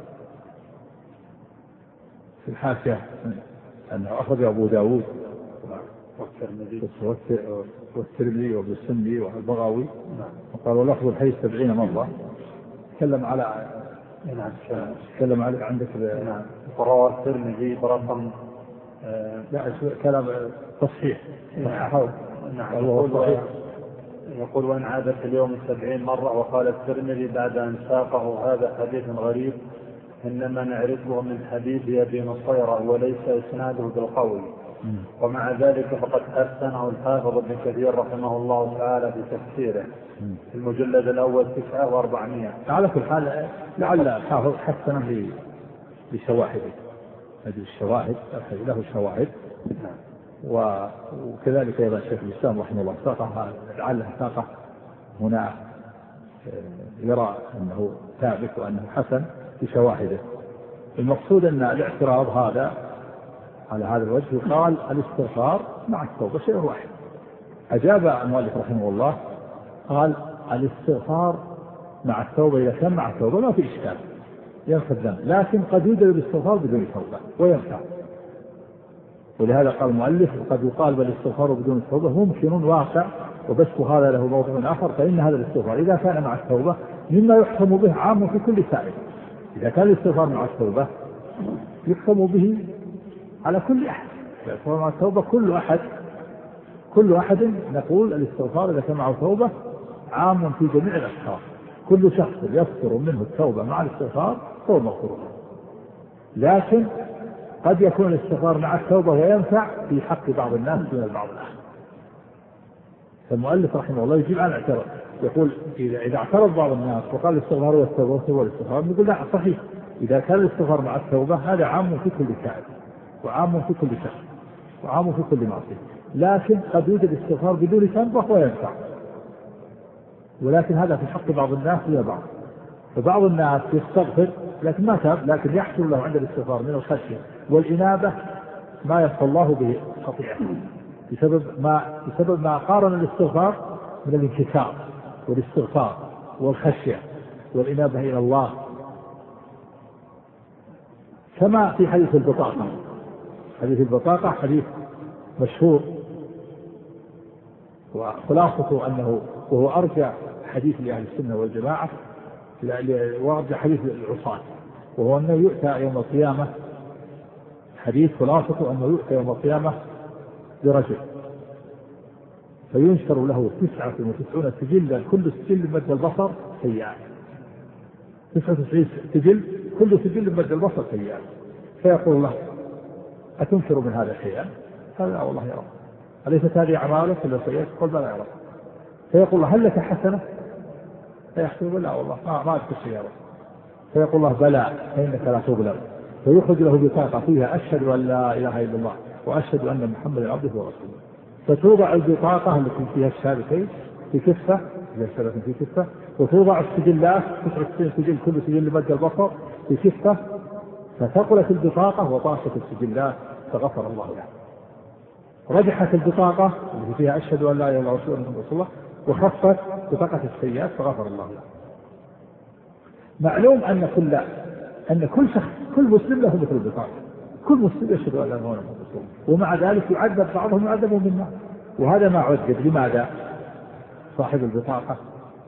في الحاشية أنه أخرج أبو داود والترمذي وابن السندي والبغوي، وقال ولفظ الحديث سبعين مرة. تكلم على تكلم على عندك رواه الترمذي برقم لا كلام تصحيح. نعم. يقول, يقول وإن عاد في اليوم سبعين مرة. وقال الترمذي بعد أن ساقه هذا حديث غريب إنما نعرفه من حديث أبي نصيرة وليس إسناده بالقوي. ومع ذلك فقد حسنه الحافظ ابن كثير رحمه الله تعالى في تفسيره في المجلد الأول تسعة وأربعمائة. على كل حال لعل الحافظ حسنه بشواهده، هذه الشواهد له شواهد. وكذلك أيضا الشيخ الإسلام رحمه الله ساقه لعله ساقه هنا يرى أنه ثابت وأنه حسن بشواهده. المقصود أن الاعتراض هذا على هذا الوجه قال الاستغفار مع التوبة شيء واحد. أجاب المؤلف رحمه الله قال الاستغفار مع التوبة إذا كان مع التوبة ما في إشكال ينفى الذنب، لكن قد يوجد الاستغفار بدون توبة وينفع. ولهذا قال المؤلف قد يقال بالاستغفار بدون التوبة ممكن واقع وبث هذا له موضوع آخر. فإن هذا الاستغفار إذا كان مع التوبة مما يحكم به عام في كل سائل. إذا كان الاستغفار مع التوبة يحكم به على كل أحد. الاستغفار مع التوبة كل أحد كل أحد نقول الاستغفار إذا كان معه توبة عام في جميع الأشخاص. كل شخص يصدر منه التوبة مع الاستغفار هو مغفور. لكن قد يكون الاستغفار مع التوبة وينفع في حق بعض الناس دون البعض الآخر. فالمؤلف رحمه الله يجيب عن اعتراض، يقول إذا إذا اعترض بعض الناس وقال الاستغفار والتوبة هو الاستغفار، نقول لا صحيح. إذا كان الاستغفار مع التوبة هذا عام في كل سائل وعام في كل شخص وعام في كل معصية. لكن قد يوجد الاستغفار بدون توبة وينفع، ولكن هذا في حق بعض الناس دون بعض. فبعض الناس يستغفر لكن ما تاب، لكن يحصل له عند الاستغفار من الخشية والإنابة ما يبقى الله به خطيئة بسبب ما بسبب ما قارن الاستغفار من الانكسار والاستغفار والخشية والإنابة إلى الله. كما في حديث البطاقة. حديث البطاقة حديث مشهور وخلاصته أنه وهو أرجع حديث لأهل السنة والجماعة وأرجع حديث العصاة، وهو أنه يؤتى يوم القيامة. حديث خلاصته أنه يؤتى يوم القيامة برجل فينشر له تسعة وتسعون سجلا كل سجل مد البصر سيئات. تسعة وتسعين سجل كل سجل مد البصر سيئات. فيقول الله أتنكر من هذا شيئا؟ قال لا والله يا رب. أليست هذه أعمالك إلا سيئات؟ قال لا يا رب. فيقول الله هل لك حسنة؟ فيحسب لا والله ما ما أذكر شيء يا رب. فيقول الله بلى فإنك لا تظلم. فيخرج له بطاقة فيها أشهد أن لا إله إلا الله وأشهد أن محمدا عبده ورسوله. فتوضع البطاقة التي فيها الشهادتين في كفة في كفة وتوضع السجلات تسعة وتسعين سجل كل سجل مد البصر في كفة. فثقلت البطاقة وطاشت السجلات فغفر الله له. رجحت البطاقة التي فيها أشهد أن لا إله إلا الله وأشهد أن رسول الله وخفت بطاقة السيئات فغفر الله له. معلوم أن كل أن كل شخص كل مسلم له مثل البطاقة. كل مسلم يشهد أن لا إله إلا الله محمد رسول الله، ومع ذلك يعذب بعضهم يعذب بالنار، وهذا ما عذب. لماذا؟ صاحب البطاقة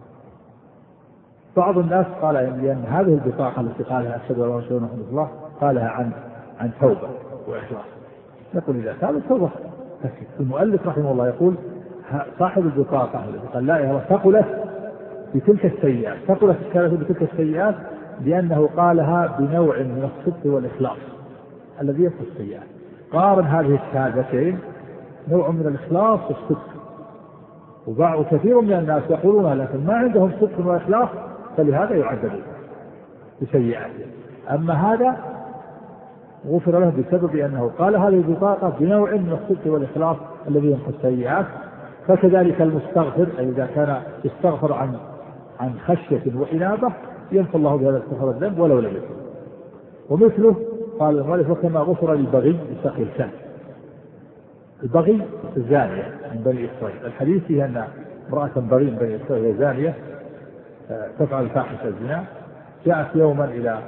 بعض الناس قال لأن هذه البطاقة التي قالها أشهد أن لا إله إلا الله محمد رسول الله قالها عن عن توبة وإخلاص. نقول إذا كانت التوبة المؤلف رحمه الله يقول صاحب البطاقة التي قال لا إله إلا الله ثقلت بتلك السيئات، ثقلت كانت بتلك السيئات لأنه قالها بنوع من الصدق والإخلاص الذي يصف السيئات. قارن هذه الشهادتين نوع من الإخلاص والصدق، وبعض كثير من الناس يقولونها لكن ما عندهم صدق وإخلاص فلهذا يعذبون بسيئاته. أما هذا غفر له بسبب أنه قال هذه البطاقة بنوع من الصدق والإخلاص الذي يمحو السيئات. فكذلك المستغفر إذا كان يستغفر عن عن خشية وإنابة يمحو الله بهذا استغفار الذنب ولو لم يكن. ومثله قال المؤلف وكما غفر للبغي بسقي الكلب. البغي الزانية من بني إسرائيل، الحديث فيه أن امرأة بغي من بني إسرائيل هي زانية تفعل فاحشة الزنا، جاءت يوما إلى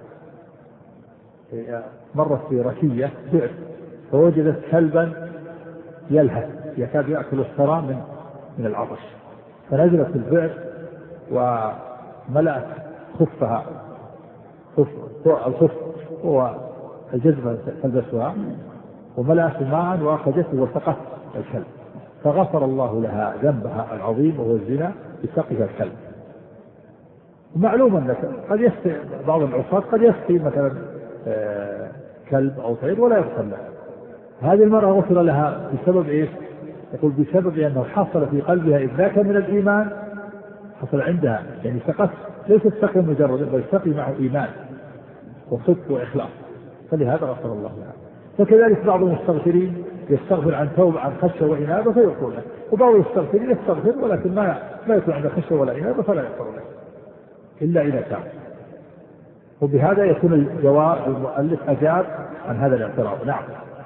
مرت في ركية بئر فوجدت كلبا يلهث يكاد يأكل الثرى من من العطش، فنزلت البئر وملأت خفها خف الخف هو الجزمة تلبسها وملأت ماء وأخذته وسقت الكلب، فغفر الله لها ذنبها العظيم وهو الزنا بسقيها الكلب. ومعلوم أنك قد يسقي بعض العصاة قد يسقي مثلا آه كلب أو طير ولا يغفر له. هذه المرأة غفر لها بسبب إيش؟ يقول بسبب أنه حصل في قلبها إذاك من الإيمان، حصل عندها يعني سقط ليس سقي مجرد بل سقي معه إيمان وصدق وإخلاص، فلهذا غفر الله لها. فكذلك بعض المستغفرين يستغفر عن توبة عن خشية وإنابة فيغفر له، وبعض المستغفرين يستغفر ولكن ما ما يكون عنده خشية ولا إنابة فلا يغفر له إلا إذا تاب. وبهذا يكون الجواب المؤلف أجاب عن هذا الاعتراض. نعم.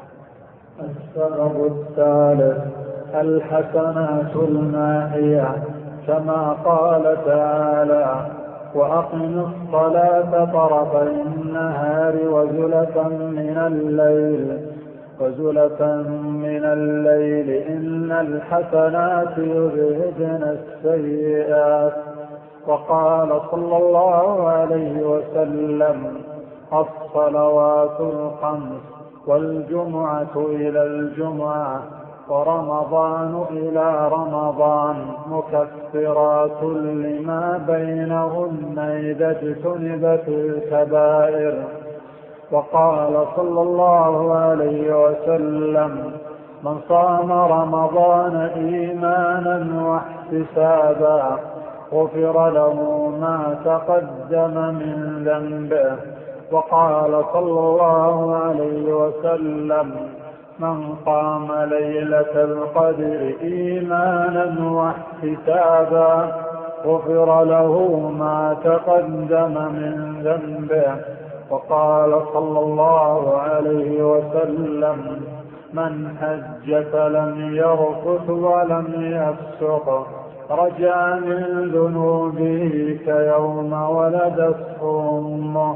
السبب الثالث الحسنات الماحية كما قال تعالى وأقم الصلاة طرفي النهار وزلفا من الليل وزلفا من الليل إن الحسنات يذهبن السيئات. وقال صلى الله عليه وسلم الصلوات الخمس والجمعة إلى الجمعة ورمضان إلى رمضان مكفرات لما بينهن إذا اجتنبت الكبائر. وقال صلى الله عليه وسلم من صام رمضان إيمانا واحتسابا غفر له ما تقدم من ذنبه. وقال صلى الله عليه وسلم من قام ليلة القدر إيمانا واحتسابا غفر له ما تقدم من ذنبه. وقال صلى الله عليه وسلم من حج فلم يرفث ولم يفسق رجع من ذنوبه كيوم ولدته أمه.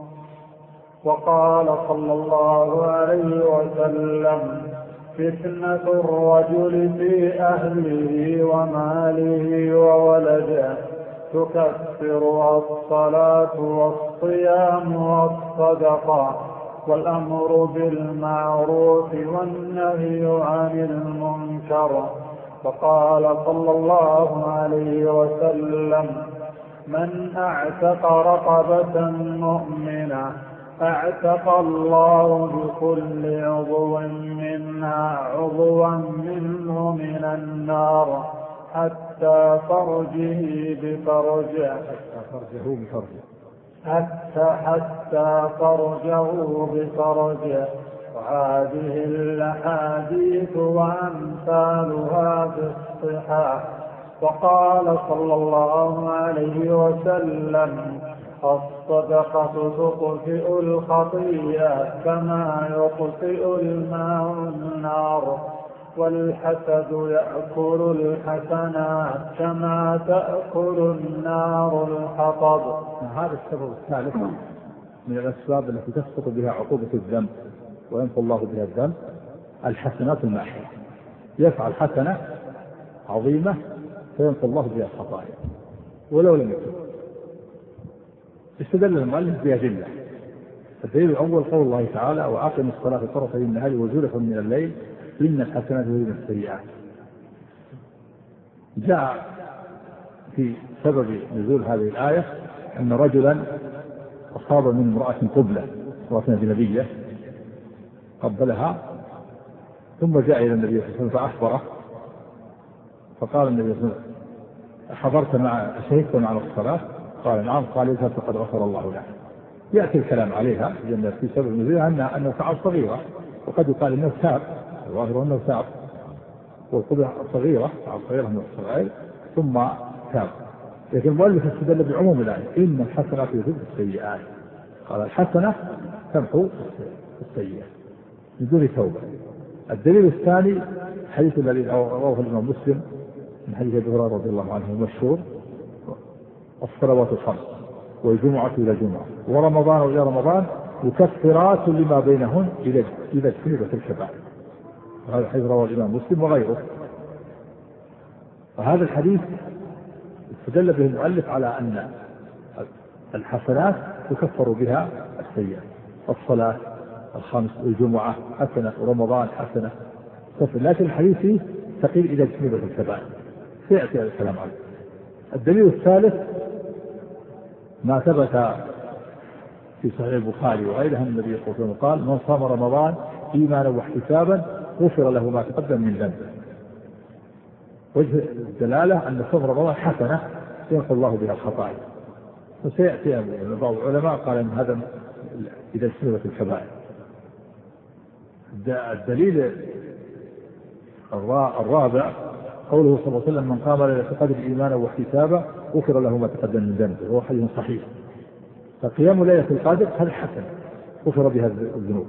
وقال صلى الله عليه وسلم فتنة الرجل في أهله وماله وولده تكفر الصلاة والصيام والصدقة والأمر بالمعروف والنهي عن المنكر. وقال صلى الله عليه وسلم من أعتق رقبة مؤمنة أعتق الله بكل عضو منها عضوا منه من النار حتى فرجه بفرجه حتى حتى فرجه بفرجه. وهذه الأحاديث وأمثالها في الصحاح. وقال صلى الله عليه وسلم الصدقة تطفئ الخطيئة كما يطفئ الماء النار والحسد يأكل الحسنات كما تأكل النار الحطب. هذا السبب الثالث من الأسباب التي تسقط بها عقوبة الذنب ويمحو الله بها الذنب الحسنات الماحية. يفعل حسنة عظيمة فيمحو الله بها الخطايا ولو لم يكن. استدل المؤلف بأدلة. الدليل الأول قول الله تعالى وأقم الصلاة طرفي النهار وزلفا من الليل إن الحسنات يذهبن السيئات. جاء في سبب نزول هذه الآية أن رجلا أصاب من امرأة قبلة امرأة أجنبية قبلها ثم جاء إلى النبي صلى الله عليه وسلم فأخبره فقال النبي صلى الله عليه وسلم حضرت مع شهدت معنا الصلاة؟ قال نعم. قال اذهب فقد غفر الله له. يأتي الكلام عليها لأن في سبب نزولها أنها أنه فعل صغيرة وقد يقال أنه تاب الظاهر أنه تاب والقبلة صغيرة فعل صغيرة من الصغائر ثم تاب. لكن المؤلف استدل بعموم الآية إن الحسنات يذهبن السيئات. قال الحسنة تمحو السيئة بدون توبة. الدليل الثاني حديث الذي رواه الإمام مسلم من حديث أبي هريرة رضي الله عنه المشهور الصلوات الخمس والجمعة إلى جمعة ورمضان إلى رمضان مكفرات لما بينهن إذا اجتنبت الكبائر. وهذا الحديث رواه الإمام مسلم وغيره. وهذا الحديث استدل به المؤلف على أن الحسنات تكفر بها السيئات. الصلاة الخمس والجمعة حسنة ورمضان حسنة كفر. لكن الحديث فيه تقيل إذا اجتنبت الكبائر سيأتي هذا الكلام عنه. الدليل الثالث ما ثبت في صحيح البخاري وغيره من النبي صلى الله عليه وسلم قال من صام رمضان إيمانا واحتسابا غفر له ما تقدم من ذنبه. وجه الدلالة أن صوم رمضان حسنة يمحو الله بها الخطايا. وسيأتي بعض العلماء قال أن هذا إذا اجتنبت الكبائر. الدليل الرابع قوله صلى الله عليه وسلم من قام ليلة القدر إيمانا واحتسابا غفر له ما تقدم من ذنبه وهو حديث صحيح. فقيام ليلة القدر هذا حسن غفر بها الذنوب.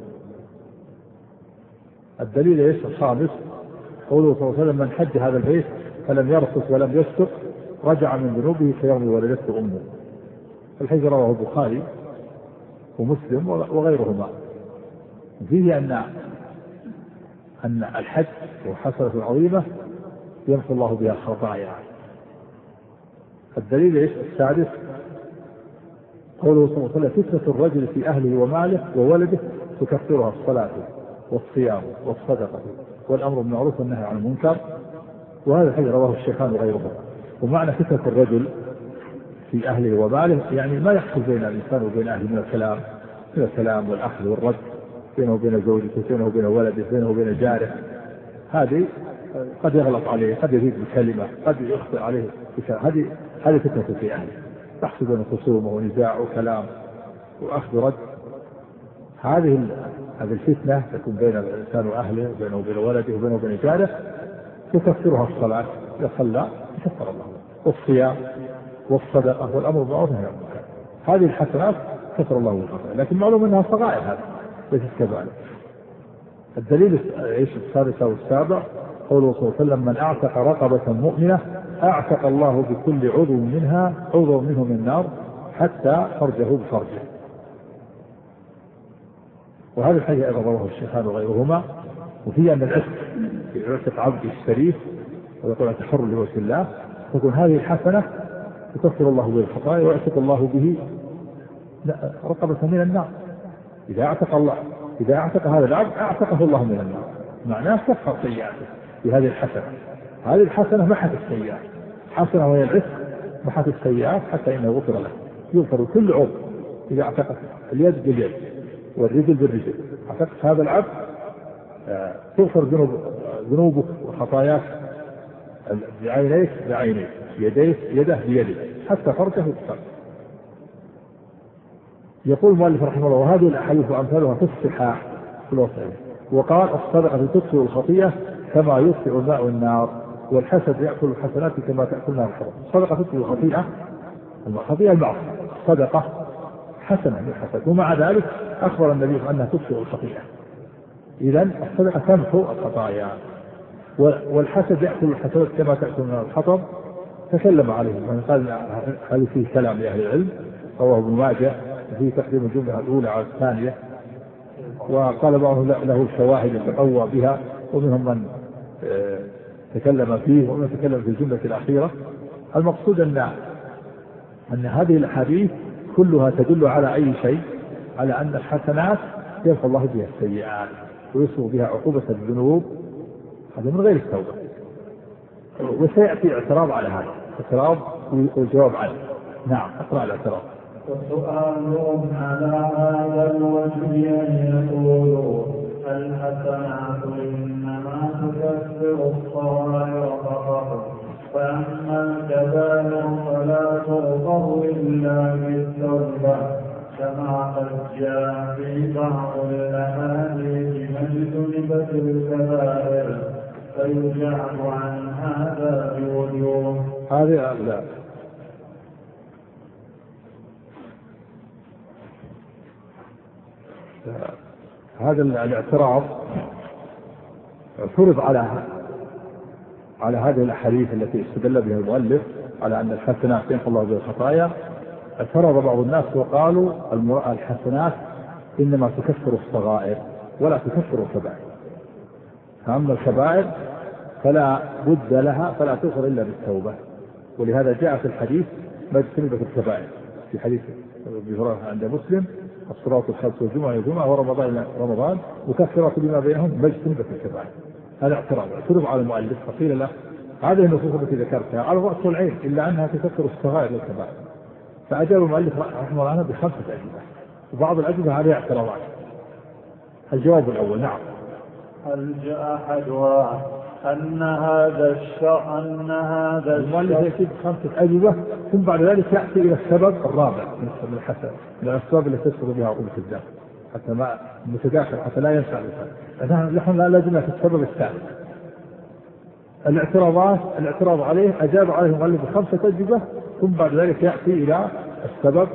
الدليل ايش الخامس قوله صلى الله عليه وسلم من حج هذا البيت فلم يرفث ولم يفسق رجع من ذنوبه كيوم ولدته أمه. الحديث رواه البخاري ومسلم وغيرهما. فيه أن أن الحج هو حسنة عظيمة يمحو الله بها الخطايا. الدليل ايش السادس قوله صلى الله عليه وسلم فتنة الرجل في أهله وماله وولده تكفرها الصلاة والصيام والصدقة والأمر بالمعروف والنهي عن المنكر. وهذا الحديث رواه الشيخان وغيرهم. ومعنى فتنة الرجل في أهله وماله يعني ما يحصل بين الإنسان وبين أهله من الكلام من الكلام والأخذ والرد بينه وبين زوجته بينه وبين ولده بينه وبين جاره. هذه قد يغلط عليه قد يزيد بكلمة قد يخطئ عليه بكلمة. هذه هذه فتنة في أهله تحصل بين خصومه ونزاع وكلام وأخذ ورد. هذه هذه الفتنة تكون بين الإنسان وأهله وبينه وبين ولده وبينه وبين جاره تكفرها الصلاة إذا صلى كفر الله والصيام والصدقة والأمر بالمعروف والنهي عن المنكر. هذه الحسنات كفر الله بالخطايا. لكن معلوم أنها صغائر هذه ليست كذلك. الدليل ايش السادس والسابع قوله صلى الله عليه وسلم من اعتق رقبة مؤمنة اعتق الله بكل عضو منها عضو منه من النار حتى فرجه بفرجه. وهذا الحديث ايضا رواه الشيخان وغيرهما. وفيه ان العتق في عتق عبد الشريف ويقول تحر لوجه الله تكون هذه الحسنة تكفر الله به الخطايا ويعتق الله به رقبة من النار. إذا اعتق الله إذا اعتق هذا العبد اعتقه الله من النار معناه كفر سيئاته بهذه الحسنة. هذه الحسنة محت السيئات. حسنة وهي العتق محت السيئات حتى إنه غفر له. يغفر كل عضو إذا اعتقت اليد باليد والرجل بالرجل اعتقت هذا العبد تغفر ذنوب ذنوبك وخطاياك بعينيك بعينيك يديك يده بيده حتى فرجه بفرجه. يقول المؤلف رحمه الله وهذه الأحاديث وأمثالها في الصحاح في الوصية. وقال الصدقة تطفئ الخطيئة كما يطفئ الماء النار والحسد يأكل الحسنات كما تأكلها الحرام. الصدقة تطفئ الخطيئة الخطيئة المعصية صدقة حسنة من الحسد. ومع ذلك أخبر النبي أنها تطفئ الخطيئة. إذن الصدقة تمحو الخطايا والحسد يأكل الحسنات كما تأكلها الحطب. تكلم عليه من قال هذا فيه كلام لأهل العلم رواه ابن ماجه في تقديم الجملة الأولى على الثانية، وقال بعضهم له شواهد يتقوى بها، ومنهم من تكلم فيه ومن تكلم في الجملة الأخيرة. المقصود أن أن هذه الأحاديث كلها تدل على أي شيء؟ على أن الحسنات يرفع الله بها السيئات ويصوب بها عقوبة الذنوب، هذا من غير التوبة. وسيأتي اعتراض على هذا، اعتراض والجواب عنه. نعم، اقرأ الاعتراض. وسؤالهم على هذا الوجه أن يقولوا الحسنات إنما تكفر الصغائر فقط، فأما الكبائر فلا تغفر إلا بالتوبة، كما قد جاء في بعض الأحاديث من اجتنبت الكبائر فيجعل عن هذا بوجوه. هذه لا هذا الاعتراض فرض على على هذه الأحاديث التي استدل بها المؤلف على أن الحسنات يمحو الله بها الخطايا. اعترض بعض الناس وقالوا الحسنات إنما تكفر الصغائر ولا تكفر الكبائر، فأما الكبائر فلا بد لها فلا تغفر إلا بالتوبة. ولهذا جاء في الحديث ما اجتنبت الكبائر، في حديث أبي هريرة عند مسلم: الصلاة الخمس والجمعة الجمعة ورمضان رمضان مكفرات بما بينهم ما اجتنبت الكبائر. هذا اعتراض اعترض على المؤلف، فقيل له هذه النصوص التي ذكرتها على رأس العين إلا أنها تكفر الصغائر والكبائر. فأجاب المؤلف رحمه الله عنه بخمسة أجوبة، وبعض الأجوبة هذه اعتراضات. الجواب الأول: نعم، هل جاء أحدها أن هذا الشرع أن هذا المؤلف يكتب خمسة أجوبة، ثم بعد ذلك يأتي إلى السبب الرابع من الحسن، من الأسباب التي تسبب بها عقوبة الذنب، حتى ما متداخل، حتى لا ينفع الإنسان. نحن لا لازم في السبب الثالث. الاعتراضات الاعتراض عليه أجاب عليه المؤلف بخمسة أجوبة، ثم بعد ذلك يأتي إلى السبب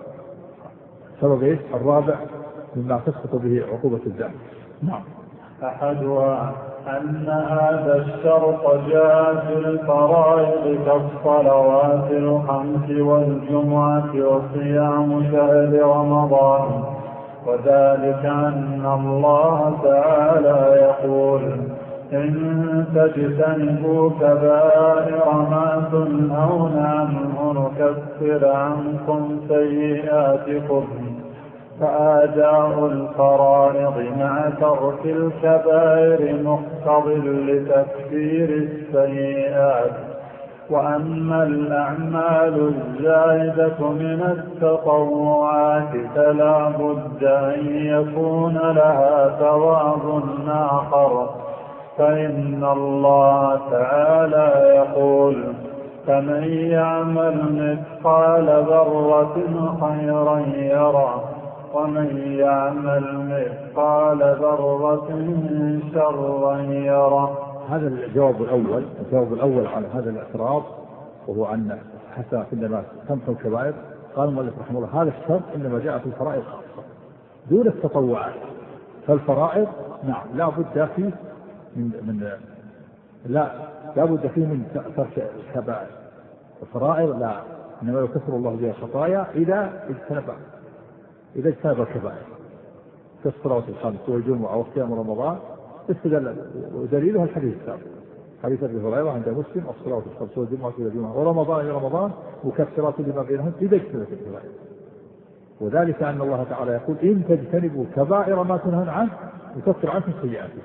السبب إيه؟ الرابع مما تسقط به عقوبة الذنب. نعم. أحدها أن هذا الشرط جاء في الفرائض كالصلوات الخمس والجمعة وصيام شهر رمضان، وذلك أن الله تعالى يقول: إن تجتنبوا كبائر ما تنهون عنه نكفر عنكم سيئاتكم. فآداء الفرائض مع ترك الكبائر مقتض لتكفير السيئات. وأما الأعمال الزائدة من التطوعات فلا بد أن يكون لها ثواب آخر، فإن الله تعالى يقول: فمن يعمل مثقال ذرة خيرا يره، ومن يعمل مثقال ذرة شرا يره. هذا الجواب الأول. الجواب الأول على هذا الاعتراض، وهو أن حتى في الناس تمحو الكبائر. قال المؤلف رحمه الله: هذا الشرط إنما جاء في الفرائض خاصة دون التطوعات. فالفرائض نعم لا بد فيه من من لا لا بد فيه من ترك الكبائر. الفرائض لا، إنما يكفر الله بها الخطايا إذا اجتنب إذا اجتنب الكبائر كالصلوات الخمس والجمعة وصيام رمضان. استدل ودليلها الحديث السابق، حديث أبي هريرة عند مسلم: الصلوات الخمس والجمعة والجمعة ورمضان إلى رمضان مكفرات لما بينهم إذا اجتنبت الكبائر. وذلك أن الله تعالى يقول: إن تجتنبوا كبائر ما تنهون عنه يكفر عنكم سيئاتكم.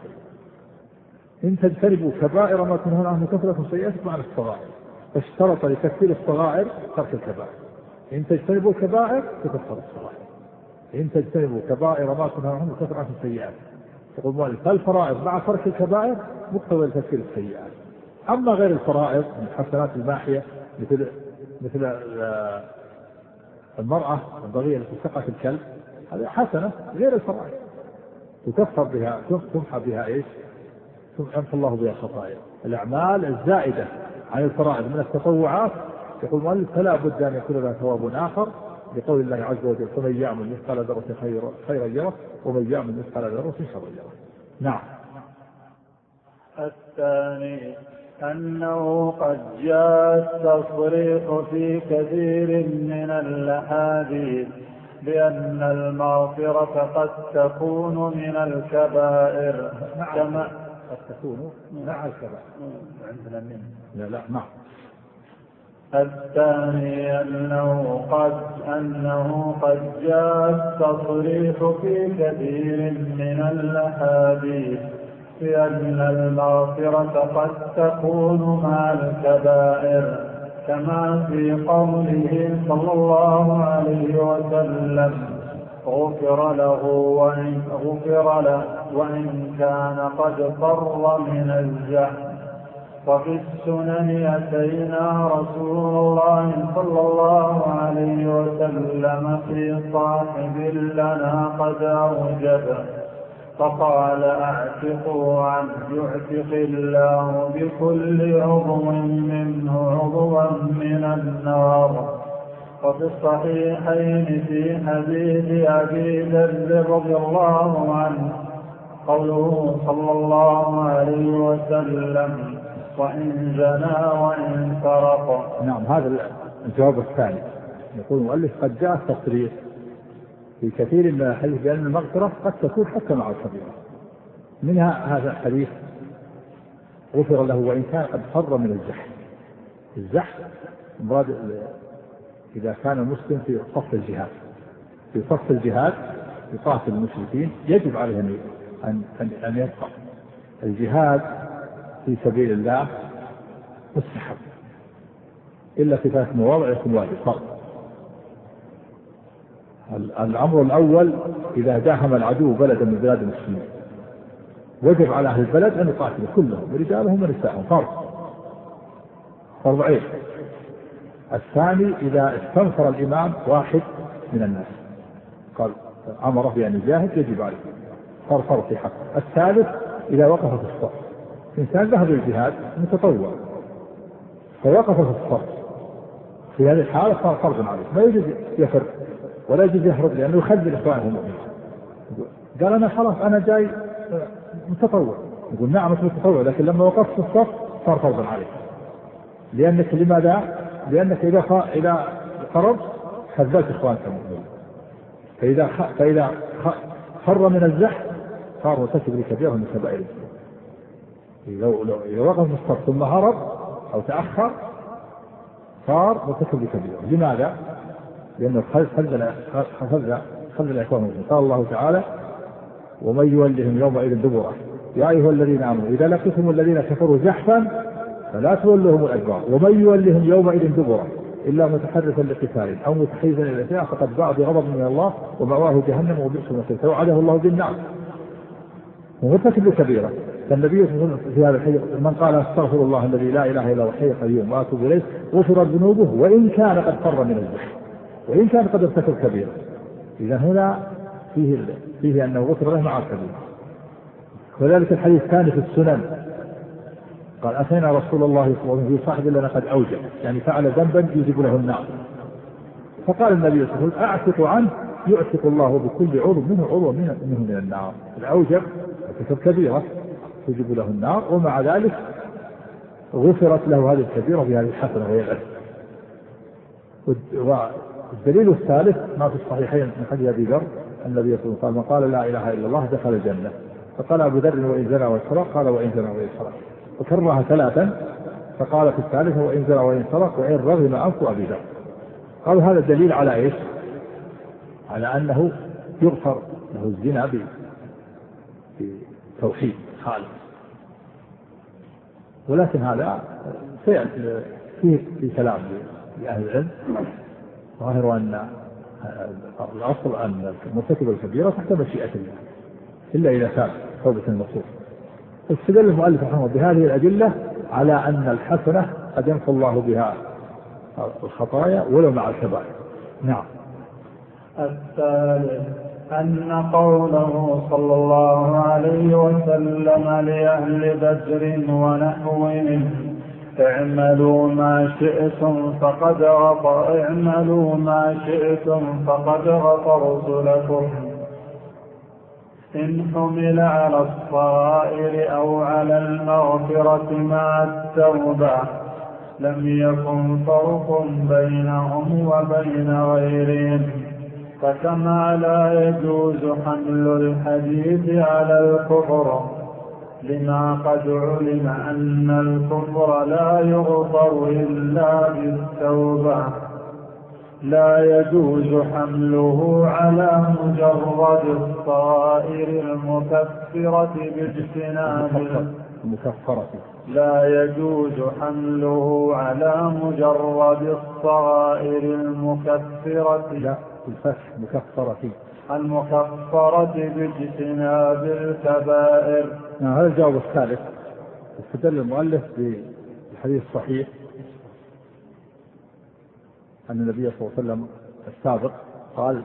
إن تجتنبوا كبائر ما تنهون عنه يكفر عنكم سيئاتكم عن الصغائر، فاشترط لتكفير الصغائر ترك الكبائر. إن تجتنبوا كبائر تكفر الصغائر، إن تجتنبوا كبائر ما تنهون عنه يكفر عنكم سيئاتكم. يقول المؤلف: فالفرائض مع ترك الكبائر مقتضى لتكفير السيئات. أما غير الفرائض من الحسنات الماحية مثل مثل المرأة البغية التي سقت الكلب، هذه حسنة غير الفرائض تكفر بها، تمحى بها ايش؟ يمحو الله بها الخطايا. الأعمال الزائدة عن الفرائض من التطوعات يقول المؤلف: فلا بد أن يكون لها ثواب آخر، لقول الله عز وجل: فمن يعمل مثقال ذرة خيرا يره ومن يعمل مثقال ذرة شرا يره. نعم. الثاني أنه قد جاء التصريح في كثير من الأحاديث بأن المغفرة قد تكون من الكبائر كما قد تكون مع الكبائر عندنا من لا لا نعم. الثاني أنه قد أنه قد جاء التصريح في كثير من الأحاديث بأن المغفرة قد تكون مع الكبائر كما في قوله صلى الله عليه وسلم غفر له وإن, غفر له وإن كان قد فر من الجهل. وفي السنن أتينا رسول الله صلى الله عليه وسلم في صاحب لنا قد أوجب فقال اعتقوا عنه يعتق الله بكل عضو منه عضوا من النار. وفي الصحيحين في حديث أبي ذر رضي الله عنه قوله صلى الله عليه وسلم وإن زنى وإن سرق. نعم هذا الجواب الثاني. يقول المؤلف قد جاء التصريح في كثير من الحديث بأن المغفرة قد تكون حتى مع الكبيرة. منها هذا الحديث غفر له وإن كان قد فر من الزحف. الزحف مراد إذا كان المسلم في صف الجهاد في صف الجهاد يقاتل المشركين يجب عليه أن أن أن يبقى. الجهاد في سبيل الله مستحب إلا في ثلاث مواضع يكون واجب فرض. الأمر الأول إذا داهم العدو بلدا من بلاد المسلمين وجب على أهل البلد أن يقاتلوا كلهم رجالهم ونساءهم فرض فرض عين. الثاني إذا استنفر الإمام واحد من الناس قال أمره بأن يجاهد يجب عليه فرض فرض في حقه. الثالث إذا وقف في الصف إنسان ذهب للجهاد متطوع فوقف في الصف في هذه الحالة صار فرض عليه ما يجوز يفر ولا يجوز يهرب لأنه يخذل إخوانه المؤمنين. قال أنا خلاص أنا جاي متطوع يقول نعم متطوع لكن لما وقفت في الصف صار فرضا عليك لأنك لماذا؟ لأنك إذا خ... إذا خرجت خذلت إخوانك المؤمنين فإذا خ... فإذا خ... خر من الزحف صار مرتكب لكبيرة من كبائر لو لو إذا وقف في الصف ثم هرب أو تأخر صار مرتكب لكبيرة. لماذا؟ لأنه خذل خذل خذل إخوانه المؤمنين. قال الله تعالى ومن يولهم يومئذ دبره يا أيها الذين آمنوا إذا لقيتم الذين كفروا زحفا فلا تولوهم الأدبار ومن يولهم يومئذ دبره إلا متحرفا لقتال أو متحيزا إلى فئة فقد باع بغضب من الله ومأواه جهنم وبئس المصير توعده الله بالنار ومرتكب كبيرة. فالنبي في هذا الحديث من قال استغفر الله الذي لا إله إلا هو الحي القيوم وأتوب إليه غفرت ذنوبه وإن كان قد فر من الزحف وإن كان قد ارتكب كبيرة. إذا هنا فيه فيه أنه غفر له مع الكبيرة. وذلك الحديث كان في السنن قال أتينا رسول الله صلى الله عليه وسلم في صاحب لنا قد أوجب يعني فعل ذنبا يجب له النار فقال النبي صلى الله عليه وسلم أعتق عنه يعتق الله بكل عضو منه عضو منه من النار. الأوجب ارتكب كبيرة يجب له النار ومع ذلك غفرت له هذه الكبيرة بهذه الحسنة وهي الأجر. والدليل الثالث ما في الصحيحين من حديث أبي ذر النبي صلى الله عليه وسلم قال لا إله إلا الله دخل الجنة فقال أبو ذر وإن زنى وإن سرق قال وإن زنى وإن سرق وكررها ثلاثا فقال في الثالثة وإن زنى وإن سرق وإن رغم أنف أبي ذر. قالوا هذا الدليل على إيش؟ على أنه يغفر له الزنا بتوحيد خالص. ولكن هذا سيأتي فيه في كلام لأهل العلم ظاهر أن الأصل أن مرتكب الكبيرة تحت مشيئة الله إلا إذا كان توبة نصوح. استدل المؤلف رحمه الله بهذه الأدلة على أن الحسنة قد ينفى الله بها الخطايا ولو مع الكبائر. نعم. الثالث أن قوله صلى الله عليه وسلم لأهل بدر ونحوهم اعملوا ما شئتم فقد غفر اعملوا ما شئتم فقد غفرت لكم إن حمل على الصغائر أو على المغفرة مع التوبة لم يكن فرق بينهم وبين غيرهم فكما لا يجوز حمل الحديث على الكفر لما قد علم أن الكفر لا يغفر إلا بالتوبة، لا يجوز حمله على مجرد الصغائر المكفرة باجتناب المكفرة لا يجوز حمله على مجرد الصغائر المكفرة لا الفتح مكفرة المكفرة باجتناب الكبائر. هذا الجواب الثالث. استدل المؤلف بالحديث الصحيح أن النبي صلى الله عليه وسلم السابق قال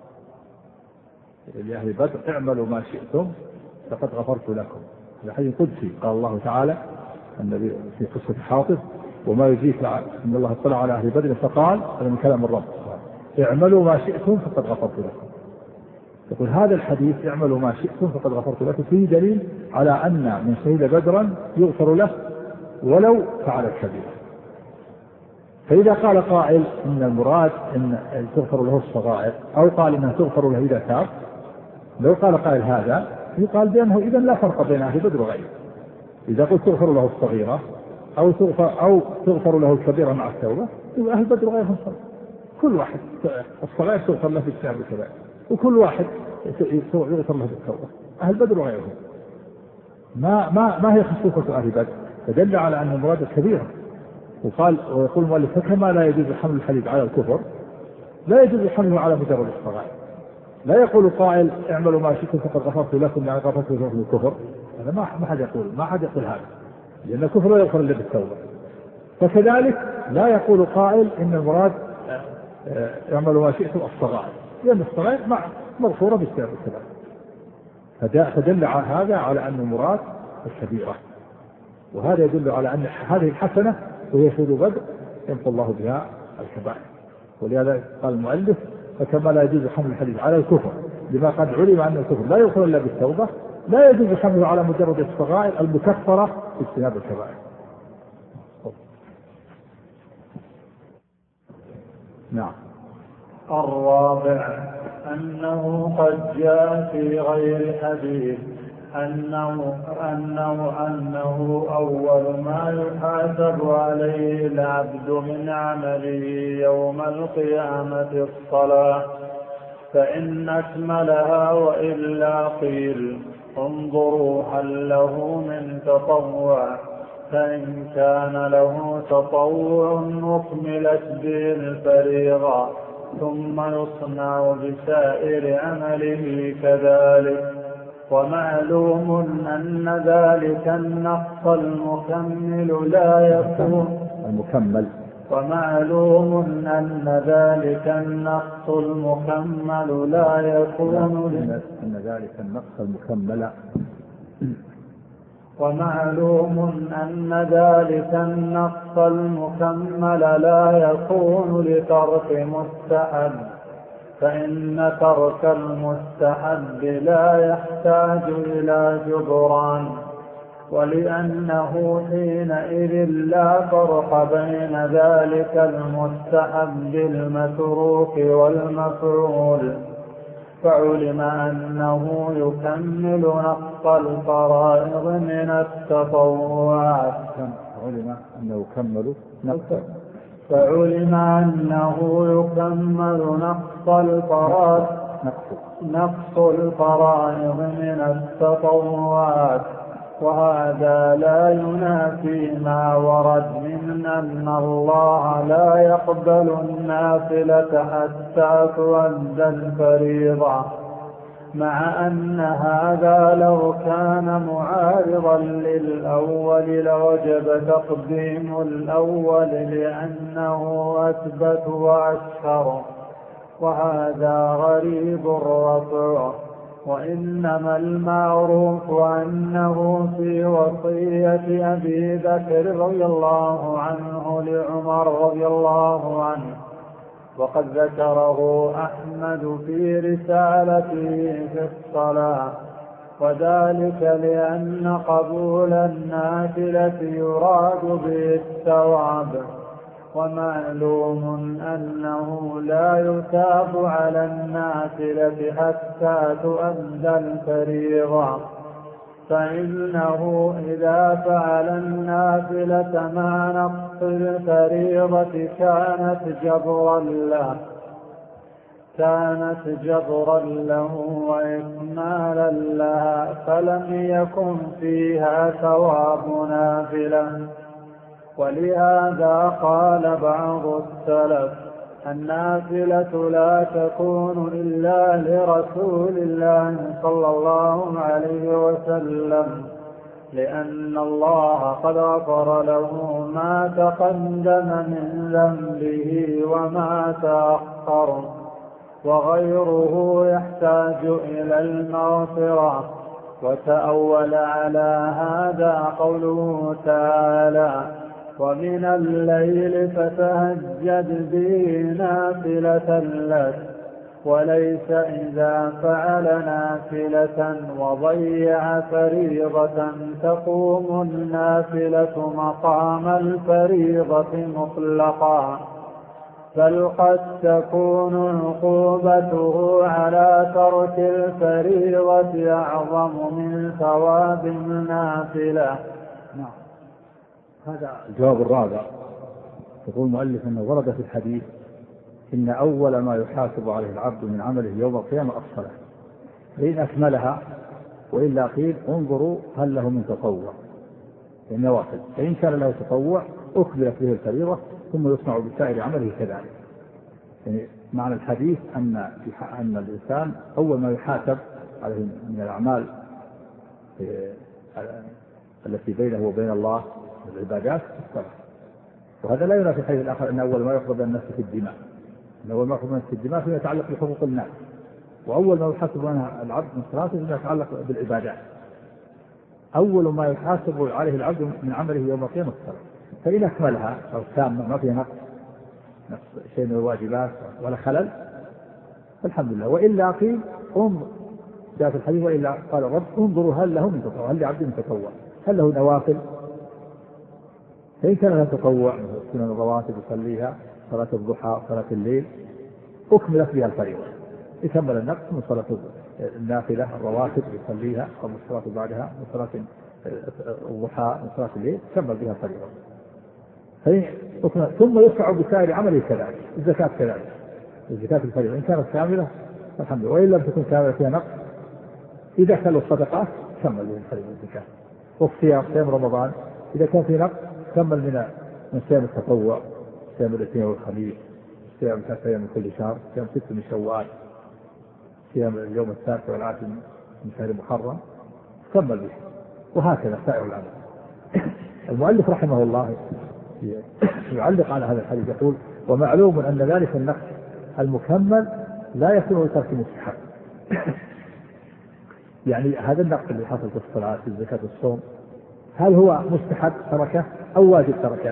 لأهل بدر اعملوا ما شئتم فقد غفرت لكم. هذا حديث قدسي قال الله تعالى النبي في قصة حاطب وما يجيك أن الله اطلع على أهل بدر فقال هذا من كلام الرب اعملوا ما شئتم فقد غفرت لكم. يقول هذا الحديث اعملوا ما شئتم فقد غفرت لكم فيه دليل على أن من شهد بدرا يغفر له ولو فعل الكبير. فإذا قال قائل إن المراد أن تغفر له الصغائر أو قال إنها تغفر له إذا تاب، لو قال قائل هذا يقال بأنه إذن لا فرق بين أهل بدر وغيره. إذا قلت تغفر له الصغيرة أو تغفر, أو تغفر له الكبيرة مع التوبة يبقى أهل بدر وغيرهم صغير. كل واحد الصغير تغفر له في السعب الكبير وكل واحد يغفر له بالتوبة أهل بدر وغيرهم. ما, ما, ما هي خصوصة أهل بدر؟ فدل على أن المراد الكبيرة. وقال ويقول المؤلف فكما لا يجوز حمل الحديث على الكفر لا يجوز حمله على مجرد الصغائر. لا يقول قائل اعملوا ما شئتم فقد غفرت لكم يعني غفرت لكم الكفر. هذا ما ما حد يقول ما حد يقول هذا لأن الكفر لا يغفر إلا بالتوبة. فكذلك لا يقول قائل إن المراد اعملوا ما شئتم الصغائر لأن الصغائر مغفورة بالسبب الكبائر. فدل على هذا على أن المراد الكبيرة. وهذا يدل على أن هذه الحسنة وهي شهود بدر يمحو الله بها الكبائر. ولهذا قال المؤلف فكما لا يجوز حمل الحديث على الكفر لما قد علم أن الكفر لا يغفر إلا بالتوبة لا يجوز حمله على مجرد الصغائر المكفرة باجتناب الكبائر. نعم. الرابع أنه قد جاء في غير حديث أنه, أنه, أنه أول ما يحاسب عليه العبد من عمله يوم القيامة الصلاة فإن أكملها وإلا قيل انظروا هل له من تطوع فإن كان له تطوع أكملت به الفريضة ثم يصنع بسائر عمله كذلك. ومعلوم أن ذلك النقص المكمل لا يكون المكمل ومعلوم أن ذلك النقص المكمل لا يكون أن ذلك النقص المكمل ومعلوم أن ذلك النقص المكمل لا يكون لترك مستحب فإن ترك المستحب لا يحتاج إلى جبران ولأنه حينئذ لا فرق بين ذلك المستحب المتروك والمفعول فعلم أنه يكمل نقص الفرائض من التطوعات علم أنه يكمل نقص فعلم أنه يكمل نقص الفرائض نقص الفرائض من التطوعات. وهذا لا ينافي ما ورد من أن الله لا يقبل النافلة حتى تؤدى الفريضة مع أن هذا لو كان معارضا للأول لوجب تقديم الأول لأنه أثبت وأشهر وهذا غريب الرفع. وإنما المعروف أنه في وصية أبي بكر رضي الله عنه لعمر رضي الله عنه وقد ذكره أحمد في رسالته في الصلاة وذلك لأن قبول النافلة يراد به الثواب ومعلوم أنه لا يثاب على النافلة حتى تؤدى الفريضة، فإنه إذا فعل النافلة مع نقص الفريضة كانت جبرا له كانت جبرا له وإكمالا لها، فلم يكن فيها ثواب نافلة. ولهذا قال بعض السلف: النافلة لا تكون إلا لرسول الله صلى الله عليه وسلم، لأن الله قد غفر له ما تقدم من ذنبه وما تأخر، وغيره يحتاج إلى المغفرة. وتأول على هذا قوله تعالى: ومن الليل فتهجد به نافلة لك. وليس إذا فعل نافلة وضيع فريضة تقوم النافلة مقام الفريضة مطلقا، بل قد تكون عقوبته على ترك الفريضة أعظم من ثواب النافلة. نعم. هذا الجواب الرابع. يقول المؤلف أنه ورد في الحديث: إن أول ما يحاسب عليه العبد من عمله يوم القيامة الصلاة، فإن أكملها وإلا قيل انظروا هل له من تطوع النوافل، فإن كان له تطوع أكملت به الفريضة ثم يصنع بسائر عمله كذلك. يعني معنى الحديث أن أن الإنسان أول ما يحاسب عليه من الأعمال التي بينه وبين الله العبادات الصلاة. وهذا لا ينافي الحديث الآخر أن أول ما يقرب الناس في الدماء، أن أول ما يقرب الناس في الدماء فيما يتعلق بحقوق الناس، وأول ما يحاسب عنها العبد من صلاته فيما يتعلق بالعبادات. أول ما يحاسب عليه العبد من عمله يوم القيامة الصلاة، فإن أكملها أو تامة ما فيها نقص نقص شيء من الواجبات ولا خلل فالحمد لله، وإلا قيل انظر، جاء في الحديث: وإلا قال الرب انظروا هل له من تطوع، هل لعبد من تطوع، هل له نوافل. فإن كان له تطوع سنن الرواتب يصليها، صلاة الضحى، صلاة الليل، أكملت بها الفريضة، يكمل النقص من صلاة النافلة الرواتب يصليها قبل الصلاة بعدها، من صلاة الضحى، من صلاة الليل، كمل بها الفريضة. ثم يدفع بسائر عمله كذلك. الزكاة كذلك، الزكاة الفريضة إن كانت كاملة الحمد لله، وإن لم تكن كاملة فيها نقص إذا كانوا الصدقات كمل بها الفريضة الزكاة. والصيام، صيام رمضان إذا كان في نقص كمل من من صيام التطوع، صيام الاثنين والخميس، صيام ثلاثة أيام من كل شهر، صيام ست من شوال، صيام اليوم التاسع والعاشر من شهر محرم، كمل به. وهكذا سائر العمل. المؤلف رحمه الله يعلق على هذا الحديث يقول: ومعلوم أن ذلك النقص المكمل لا يكون لترك مستحب. يعني هذا النقص اللي حصل في الصلاة، في الزكاة، الصوم، هل هو مستحب تركه أو واجب تركه؟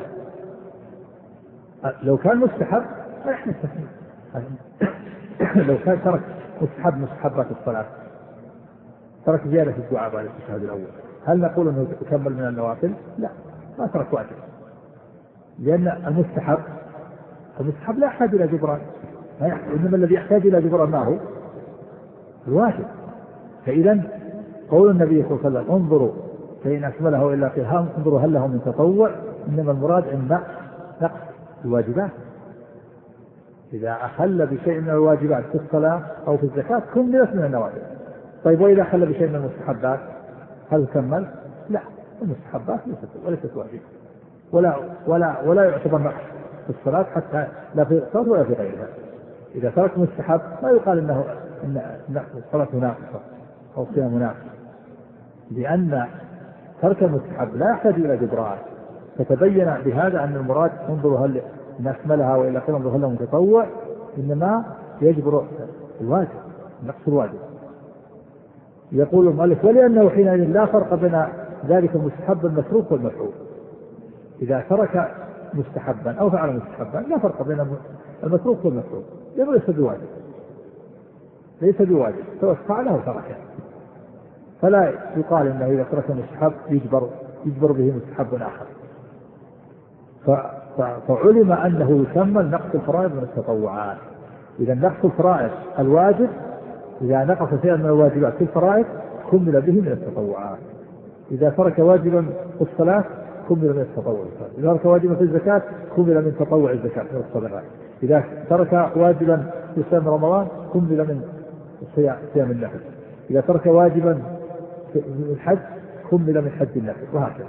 لو كان مستحب ما يحمل تسمية. لو كان ترك مستحب مستحبات الصلاة، ترك زيادة في الدعاء بعد التشهد الأول، هل نقول أنه يكمل من النوافل؟ لا، ما ترك واجب، لأن المستحب المستحب لا يحتاج إلى جبران، إنما الذي يحتاج إلى جبران ما هو الواجب. فإذا قول النبي صلى الله عليه وسلم: انظروا فإن أكمله إلا في الهام، انظروا هل له من تطوع، إنما المراد عند نقص الواجبات. إذا أخل بشيء من الواجبات في الصلاة أو في الزكاة كملت من النوافل. طيب وإذا أخل بشيء من المستحبات هل كمل؟ لا، المستحبات وليست واجبة، ولا ولا ولا يعتبر نقص في الصلاة، حتى لا في الصلاة ولا في غيرها. إذا ترك مستحب ما يقال إنه إن الصلاة ناقصة أو صيام ناقص، لأن ترك المستحب لا يحتاج إلى جبران. فتبين بهذا أن المراد انظروا هل نكملها وإلا قيل انظروا هل له متطوع، إنما يجبر الواجب، نقص الواجب. يقول المؤلف: ولأنه حينئذ لا فرق بين ذلك المستحب المتروك والمفعول. إذا ترك مستحبا أو فعل مستحبا لا فرق بين المتروك والمفعول، لأنه ليس بواجب، ليس بواجب سواء فعله أو تركه. فلا يقال إنه إذا ترك مستحب يجبر يجبر به مستحب آخر. فعلم أنه يكمل نقص الفرائض من التطوعات. إذا نقص الفرائض الواجب إذا نقص شيئا من الواجبات في الفرائض كمل به من التطوعات. إذا ترك واجبا في الصلاة كمل من التطوع، إذا ترك واجبا في الزكاة كمل من تطوع الزكاة من الصدقات، إذا ترك واجبا في صيام رمضان كمل من صيام النفل، إذا ترك واجبا في الحج كمل من حج النفل، وهكذا.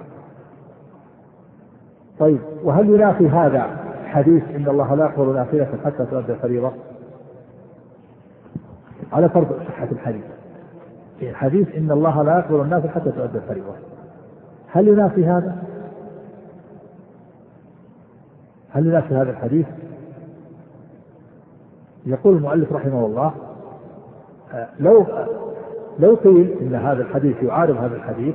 طيب، وهل ينافي هذا حديث إن الله لا يقبل نافلة حتى تؤدى الفريضة؟ على فرض صحة الحديث، الحديث إن الله لا يقبل النافلة حتى تؤدى الفريضة، هل ينافي هذا؟ هل ينافي هذا الحديث؟ يقول المؤلف رحمه الله: لو لو قيل إن هذا الحديث يعارض هذا الحديث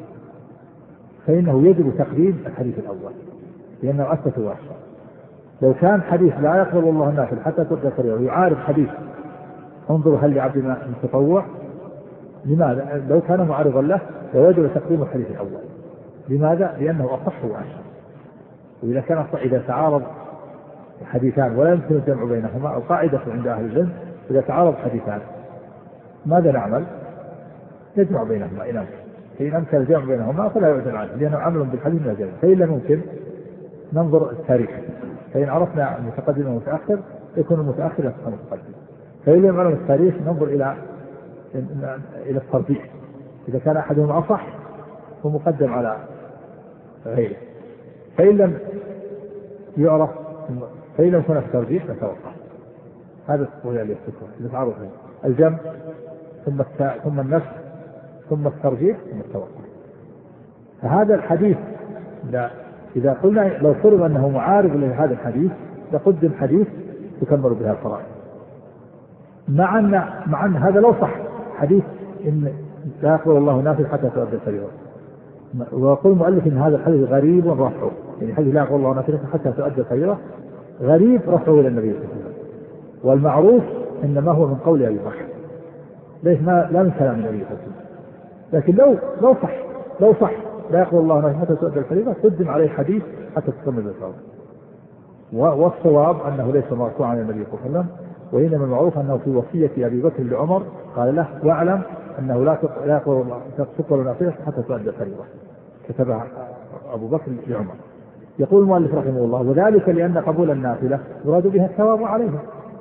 فإنه يجب تقديم الحديث الأول لأنه أثبت وأشرع. لو كان حديث لا يقبل الله النافلة حتى تؤدى الفريضة يعارض حديث انظروا هل لعبدنا من تطوع، لماذا؟ لو كان معارضا له فيجب تقديم الحديث الأول. لماذا؟ لأنه أصح وأشرع. وإذا كان إذا تعارض حديثان ولا يمكن الجمع بينهما، القاعدة عند أهل العلم إذا تعارض حديثان ماذا نعمل؟ نجمع بينهما إن أمكن، فإن أمكن الجمع بينهما فلا يعدل عنه لأنه عمل بالحديث من الجمع. فإن لم يمكن ننظر التاريخ، فإن عرفنا المتقدم والمتأخر يكون المتأخر يكون المتقدم، فإن لم نعرف التاريخ ننظر إلى إلى الترجيح، إذا كان أحدهما أصح فمقدم على غيره، فإن لم يعرف فإن لم يكن الترجيح نتوقف. هذا هو اللي يحدثه نتعرف الجمع ثم ثم النسخ ثم الترجيح ثم التوقف. فهذا الحديث إذا قلنا لو فرض أنه معارض لهذا الحديث لقدم حديث تكمل بها الفرائض، مع أن مع أن هذا لو صح حديث إن لا يقبل الله نافلة حتى تؤدى الفريضة، ويقول المؤلف إن هذا الحديث غريب رفعه، يعني حديث لا يقبل الله نافلة حتى تؤدى الفريضة غريب رفعه إلى النبي صلى الله عليه وسلم، والمعروف إنما هو من قول أبي بكر ليس ما لا من كلام النبي صلى الله عليه وسلم. لكن لو لو صح لو صح لا يقبل الله نافلة حتى تؤدى الفريضة قدم عليه حديث حتى تكمل الفريضة. والصواب أنه ليس مرفوعا عن النبي صلى الله عليه وسلم، وإنما المعروف أنه في وصية أبي بكر لعمر قال له: واعلم أنه لا لا تقبل نافلة حتى تؤدى الفريضة، كتبها أبو بكر لعمر. يقول المؤلف رحمه الله: وذلك لأن قبول النافلة يراد بها الثواب عليها،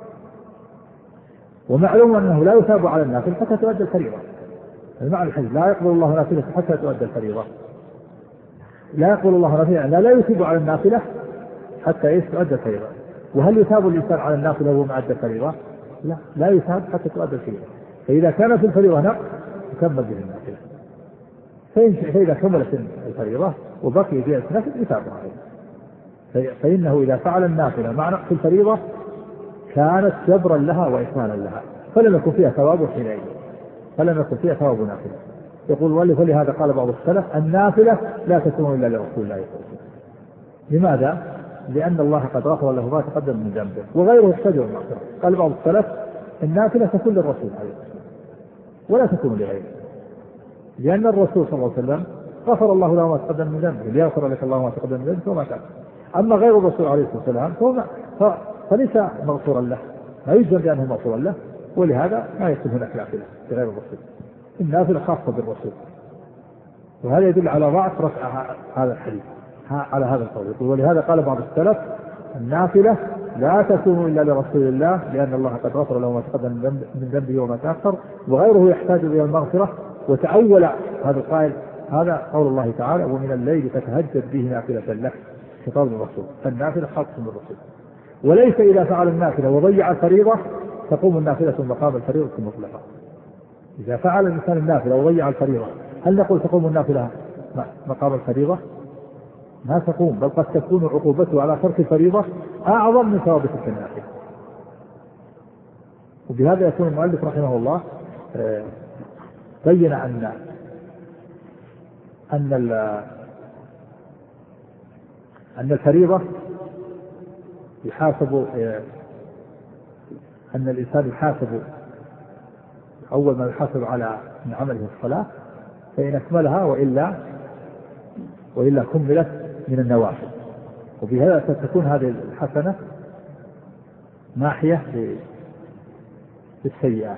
ومعلوم أنه لا يثاب على النافلة حتى تؤدى الفريضة. المعنى الحديث لا يقبل الله نافلة حتى تؤدى الفريضة، لا يقبل الله نافلة لا لا يثيب على النافلة حتى تؤدى الفريضة. وهل يثاب الإنسان على النافلة وهو ما أدى الفريضة؟ لا، لا يثاب حتى تؤدى الفريضة. فإذا كان في الفريضة نقص يكمل به النافلة، فإذا كملت الفريضة وبقي زيادة النافلة يثاب عليه. فإنه إذا فعل النافلة مع نقص الفريضة كانت جبرا لها وإكمالا لها، فلم يكن فيها ثواب حينئذ، فلم يكن فيها ثواب نافلة. يقول المؤلف: ولهذا قال بعض السلف: النافلة لا تكون إلا لرسول الله صلى الله عليه وسلم. لماذا؟ لأن الله قد غفر له ما تقدم من ذنبه وغيره يحتاج المغفرة. قال بعض السلف: النافلة تكون للرسول عليه الصلاة والسلام ولا تكون لغيره، لأن الرسول صلى الله عليه وسلم غفر الله له ما تقدم من ذنبه، ليغفر لك الله ما تقدم من ذنبه وما تأخر. أما غير الرسول عليه الصلاة والسلام فهو فليس مغفورا له، ما يجزم بأنه مغفورا له، ولهذا ما يكون هناك نافلة لغير الرسول، النافلة خاصة بالرسول. وهذا يدل على ضعف رفع هذا الحديث على هذا القول. ولهذا قال بعض السلف: النافلة لا تكون إلا لرسول الله لأن الله قد غفر له ما تقدم من ذنبه وما تأخر، وغيره يحتاج إلى المغفرة. وتأول هذا القائل هذا قول الله تعالى: ومن الليل فتهجد به نافلة لك، خطاب الرسول، فالنافلة خاصة بالرسول. وليس إذا فعل النافلة وضيع الفريضة تقوم النافلة مقام الفريضة مطلقا. إذا فعل الإنسان النافلة وضيع الفريضة هل نقول تقوم النافلة مقام الفريضة؟ ما تقوم، بل قد تكون عقوبته على ترك الفريضة أعظم من ثواب تلك النافلة. وبهذا يكون المؤلف رحمه الله بين أن أن أن الفريضة يحاسب، أن الإنسان يحاسب أول ما يحاسب على من عمله الصلاة، فإن أكملها وإلا وإلا كملت من النوافل. وبهذا تكون هذه الحسنة ناحية للسيئات.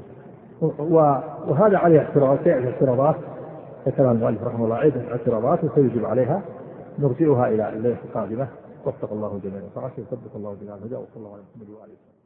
وهذا عليه اعتراضات اعتراضات ذكرها المؤلف رحمه الله، عدة اعتراضات وسيجب عليها، نرجئها إلى الليلة القادمة. وفق الله جميعا وفعله وثبت الله جميعا الهدى، وصلى الله عليه وسلم.